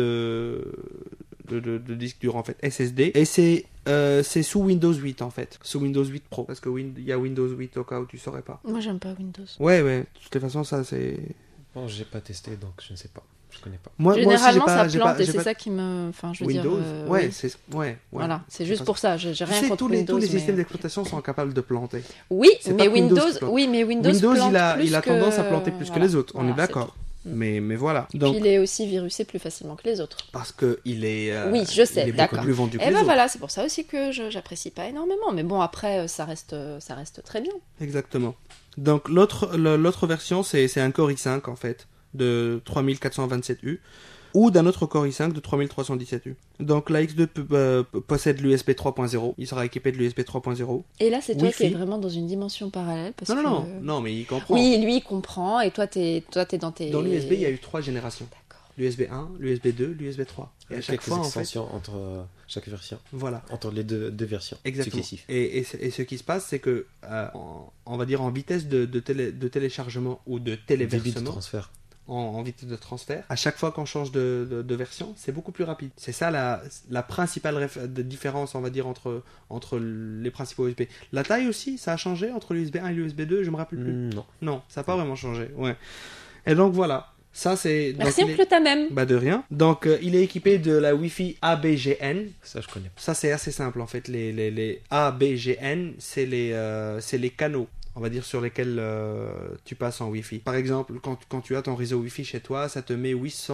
de disque dur en fait, SSD. Et c'est sous Windows 8 en fait, sous Windows 8 Pro, parce que il y a Windows 8 au cas où tu saurais pas. Moi, j'aime pas Windows. Ouais, de toute façon, ça c'est. Bon, j'ai pas testé, donc je ne sais pas. Je connais pas. Moi aussi, Généralement, ça j'ai plante et j'ai c'est ça qui me. Enfin, je veux dire. Windows, ouais, oui. ouais. Voilà, c'est Je juste sais pour ça. J'ai pas. rien Tu sais, contre tous les Windows. systèmes mais- d'exploitation sont capables de planter. Oui, C'est mais pas que Windows Windows, qui plante. oui, mais Windows, Windows, plante il a plus tendance à que- planter plus que voilà. les autres, on Voilà, est d'accord. c'est tout. Mais voilà. Donc... Donc, Puis il est aussi virusé plus facilement que les autres. parce que il est. Oui, je sais, il est beaucoup d'accord. plus vendu que Et les ben autres. voilà, c'est pour ça aussi que j'apprécie pas énormément. Mais bon, après, ça reste très bien. Exactement. Donc l'autre version, c'est un Core i5 en fait, de 3427U, ou d'un autre Core i5 de 3317U. Donc la X2 possède l'USB 3.0, il sera équipé de l'USB 3.0. Et là, c'est toi Wi-Fi. qui es vraiment dans une dimension parallèle. Parce Non, que... non, non, non, mais il comprend. Oui, lui, il comprend. Et toi, t'es dans tes. Dans l'USB, il y a eu 3 générations. D'accord. L'USB 1, l'USB 2, l'USB 3. Et à Avec chaque quelques fois, en fait, extensions entre chaque version. voilà. Entre les deux versions Exactement. successives. Et ce qui se passe, c'est que, on va dire en vitesse de téléchargement ou de Débit de téléversement, transfert. en vitesse de transfert, à chaque fois qu'on change de version, c'est beaucoup plus rapide. C'est ça la principale différence, on va dire, entre les principaux USB. La taille aussi, ça a changé entre l'USB 1 et l'USB 2, je me rappelle plus. Non. Non, ça n'a pas vraiment changé. Ouais. Et donc voilà. Ça, c'est. donc, Merci, il est- oncle Tamem. Bah de rien. Donc il est équipé de la Wi-Fi ABGN. Ça, je connais pas. Ça c'est assez simple en fait. Les ABGN, c'est les canaux, on va dire, sur lesquels tu passes en Wi-Fi. Par exemple, quand tu as ton réseau Wi-Fi chez toi, ça te met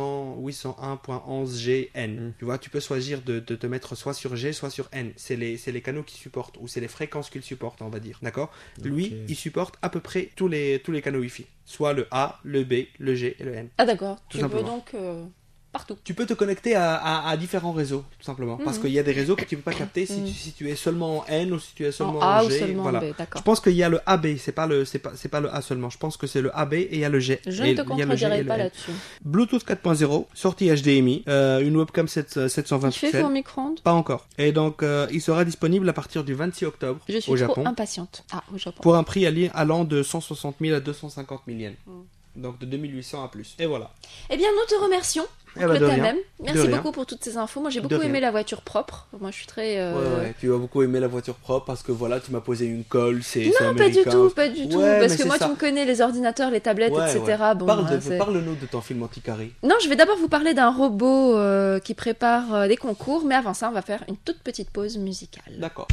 801.11GN. Tu vois, tu peux choisir de te mettre soit sur G, soit sur N. C'est les canaux qu'il supporte, ou c'est les fréquences qu'il supporte, on va dire. D'accord. Lui, Ok. il supporte à peu près tous les canaux Wi-Fi. Soit le A, le B, le G et le N. Ah, d'accord. Tout Tu peux simplement. donc partout. Tu peux te connecter à différents réseaux, tout simplement. Parce qu'il y a des réseaux que tu peux pas capter si tu es seulement en N ou si tu es seulement En A en ou G. seulement voilà. en B, Je d'accord. pense qu'il y a le AB, c'est pas le A seulement. Je pense que c'est le AB et il y a le G. Je Et ne te il y a le G contredirai et le pas N. là-dessus. Bluetooth 4.0, sortie HDMI, une webcam 720 Tu fais pixels. au micro-ondes? Pas encore. Et donc, il sera disponible à partir du 26 octobre Je suis au trop Japon, impatiente. Ah, au Japon. pour un prix allant de 160 000 à 250 000 yens. Donc de 2800 à plus. Et voilà. Eh bien, nous te remercions. Eh ben, oncle de rien. Tamem. Merci De rien. beaucoup pour toutes ces infos. Moi, j'ai De beaucoup aimé rien. la voiture propre. Moi, je suis très. Ouais, tu as beaucoup aimé la voiture propre parce que voilà, tu m'as posé une colle, c'est Non, pas du américain. tout, pas du tout. Ouais, Parce mais que c'est moi, ça. tu me connais, les ordinateurs, les tablettes, Ouais, etc. ouais. Bon, c'est- Parle-nous de ton film anti-carré. Non, je vais d'abord vous parler d'un robot qui prépare des concours, mais avant ça, on va faire une toute petite pause musicale. D'accord.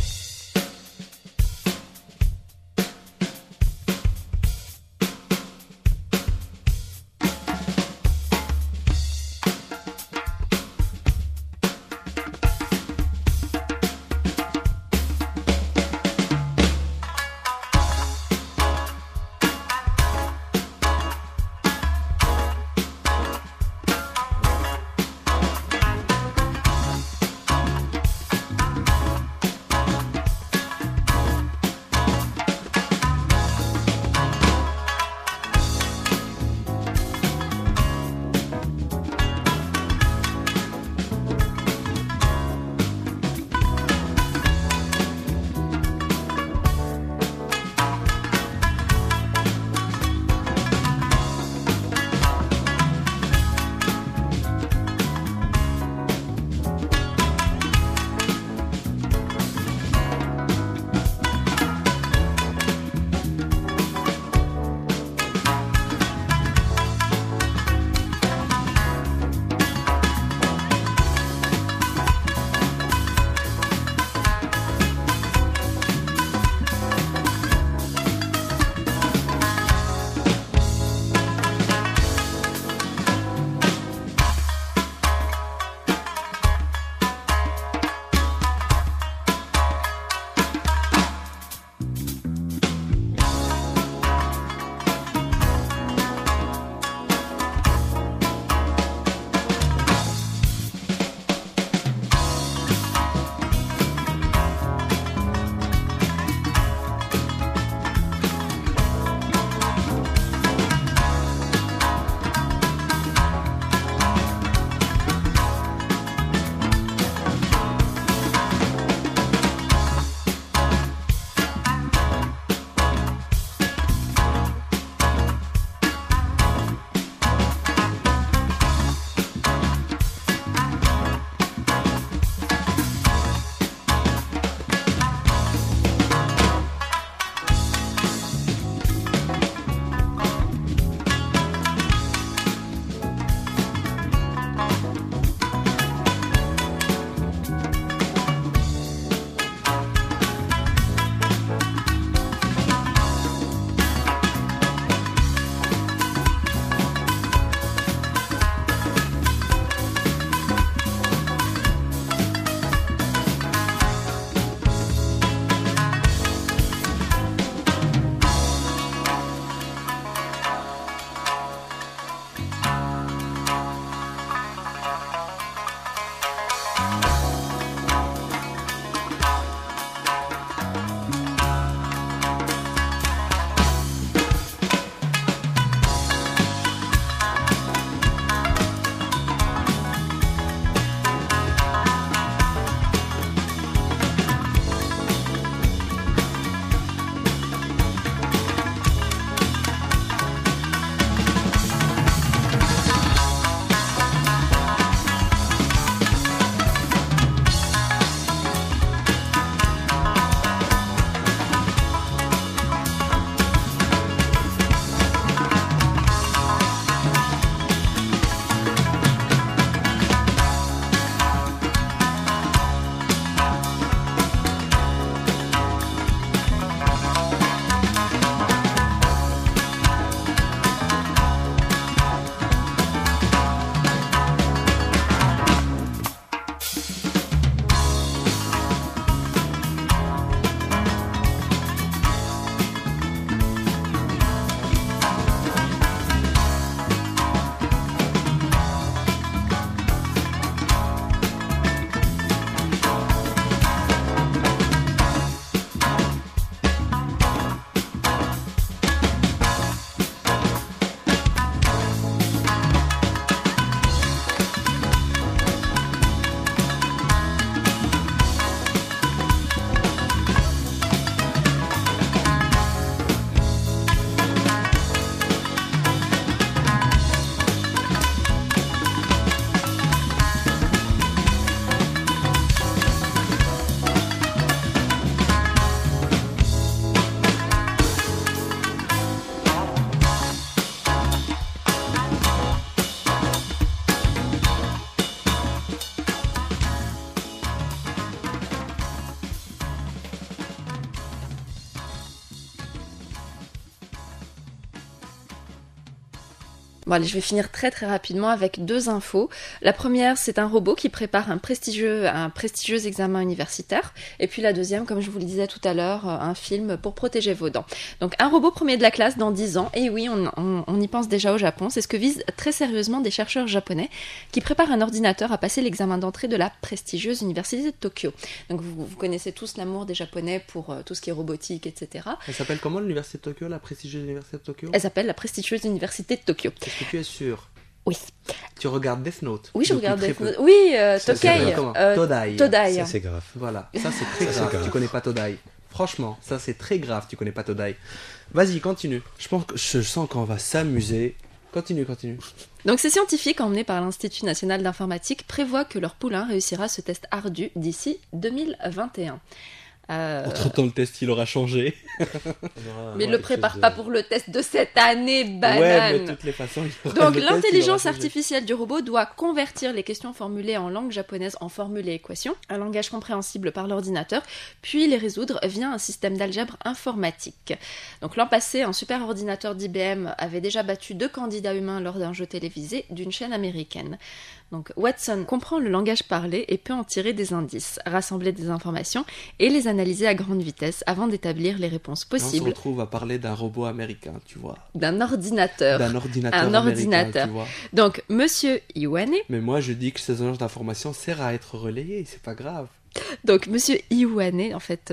Bon, allez, je vais finir très très rapidement avec 2 infos. La première, c'est un robot qui prépare un prestigieux examen universitaire. Et puis la deuxième, comme je vous le disais tout à l'heure, un film pour protéger vos dents. Donc un robot premier de la classe dans 10 ans. Et oui, on y pense déjà au Japon. C'est ce que visent très sérieusement des chercheurs japonais qui préparent un ordinateur à passer l'examen d'entrée de la prestigieuse université de Tokyo. Donc vous connaissez tous l'amour des Japonais pour tout ce qui est robotique, etc. Elle s'appelle comment l'université de Tokyo, la prestigieuse université de Tokyo? Elle s'appelle la prestigieuse université de Tokyo. Est-ce que tu es sûr? Oui. Tu regardes Death Note? Oui, je depuis regarde très Death peu. Note. Oui, Ça, c'est Tokei. vrai. Comment Todai. Todai. Ça, c'est grave. Voilà, ça c'est très Ça, c'est grave. grave. Tu connais pas Todai. Franchement, ça c'est très grave. Tu connais pas Todai. Vas-y, continue. Je sens qu'on va s'amuser. Continue. Donc ces scientifiques, emmenés par l'Institut national d'informatique, prévoient que leur poulain réussira ce test ardu d'ici 2021. Entre-temps, le test il aura changé. Mais ne le prépare pas pour le test de cette année, banane. Ouais, mais de toutes les façons, il aura Donc le test, il l'intelligence aura changé. artificielle du robot doit convertir les questions formulées en langue japonaise en formules et équations, un langage compréhensible par l'ordinateur, puis les résoudre via un système d'algèbre informatique. Donc l'an passé, un super ordinateur d'IBM avait déjà battu 2 candidats humains lors d'un jeu télévisé d'une chaîne américaine. Donc Watson comprend le langage parlé et peut en tirer des indices, rassembler des informations et les analyser à grande vitesse avant d'établir les réponses On se possibles retrouve à parler d'un robot américain, tu vois. d'un ordinateur. D'un ordinateur Un américain, ordinateur. tu vois. Donc Monsieur Iwane, Mais moi, je dis que ces échanges d'informations servent à être relayés, c'est pas grave. donc Monsieur Iwane, en fait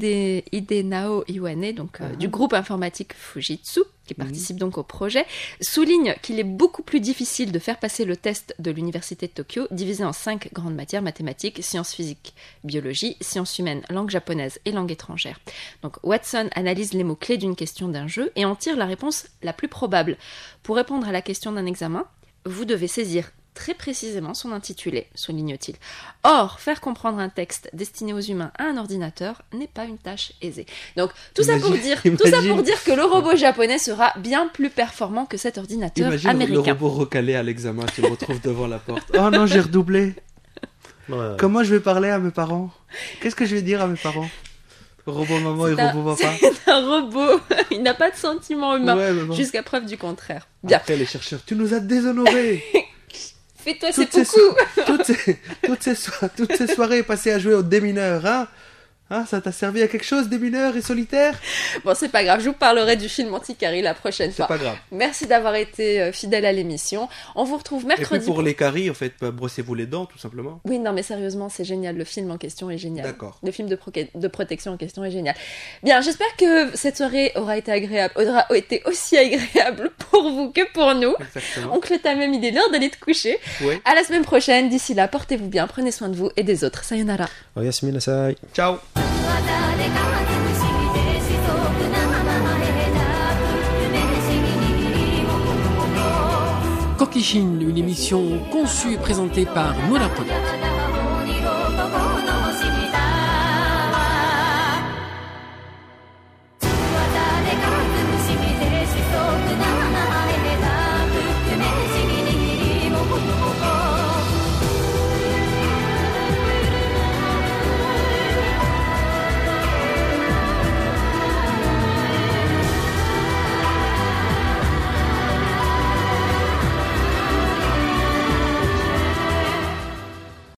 Hidenao Iwane, donc du groupe informatique Fujitsu, qui participe donc au projet, souligne qu'il est beaucoup plus difficile de faire passer le test de l'université de Tokyo, divisé en 5 grandes matières: mathématiques, sciences physiques, biologie, sciences humaines, langue japonaise et langue étrangère. Donc Watson analyse les mots-clés d'une question d'un jeu et en tire la réponse la plus probable. Pour répondre à la question d'un examen, vous devez saisir très précisément son intitulé, souligne-t-il. Or, faire comprendre un texte destiné aux humains à un ordinateur n'est pas une tâche aisée. Donc, tout ça pour dire que le robot japonais sera bien plus performant que cet ordinateur Imagine le américain. robot recalé à l'examen, tu le retrouves devant la porte. Oh non, j'ai redoublé. Ouais. Comment je vais parler à mes parents? Qu'est-ce que je vais dire à mes parents? Robot maman et C'est un- robot papa. C'est un robot, il n'a pas de sentiments humains, Ouais, mais bon. jusqu'à preuve du contraire. Bien, Après, les chercheurs, tu nous as déshonorés. fais-toi ces Toutes ces, coucous. toutes ces soirées passées à jouer aux démineurs, hein? Hein, ça t'a servi à quelque chose, démineurs et solitaires? Bon, c'est pas grave, je vous parlerai du film Anticari la prochaine C'est fois. pas grave. Merci d'avoir été fidèle à l'émission. On vous retrouve Et puis mercredi. pour les caries, en fait, brossez-vous les dents, tout simplement. Oui, non, mais sérieusement, c'est génial. Le film en question est génial. D'accord. Le film de protection en question est génial. Bien, j'espère que cette soirée aura été aussi agréable pour vous que pour nous. Exactement. Oncle Tamem, il est l'heure d'aller te coucher. Ouais. À la semaine prochaine. D'ici là, portez-vous bien, prenez soin de vous et des autres. Sayonara. Oyasumi nasai. Ciao. 誰かが尽くしてしそくなままへだ夢でしぎりも Kokishin, une émission conçue et présentée par Nora Product.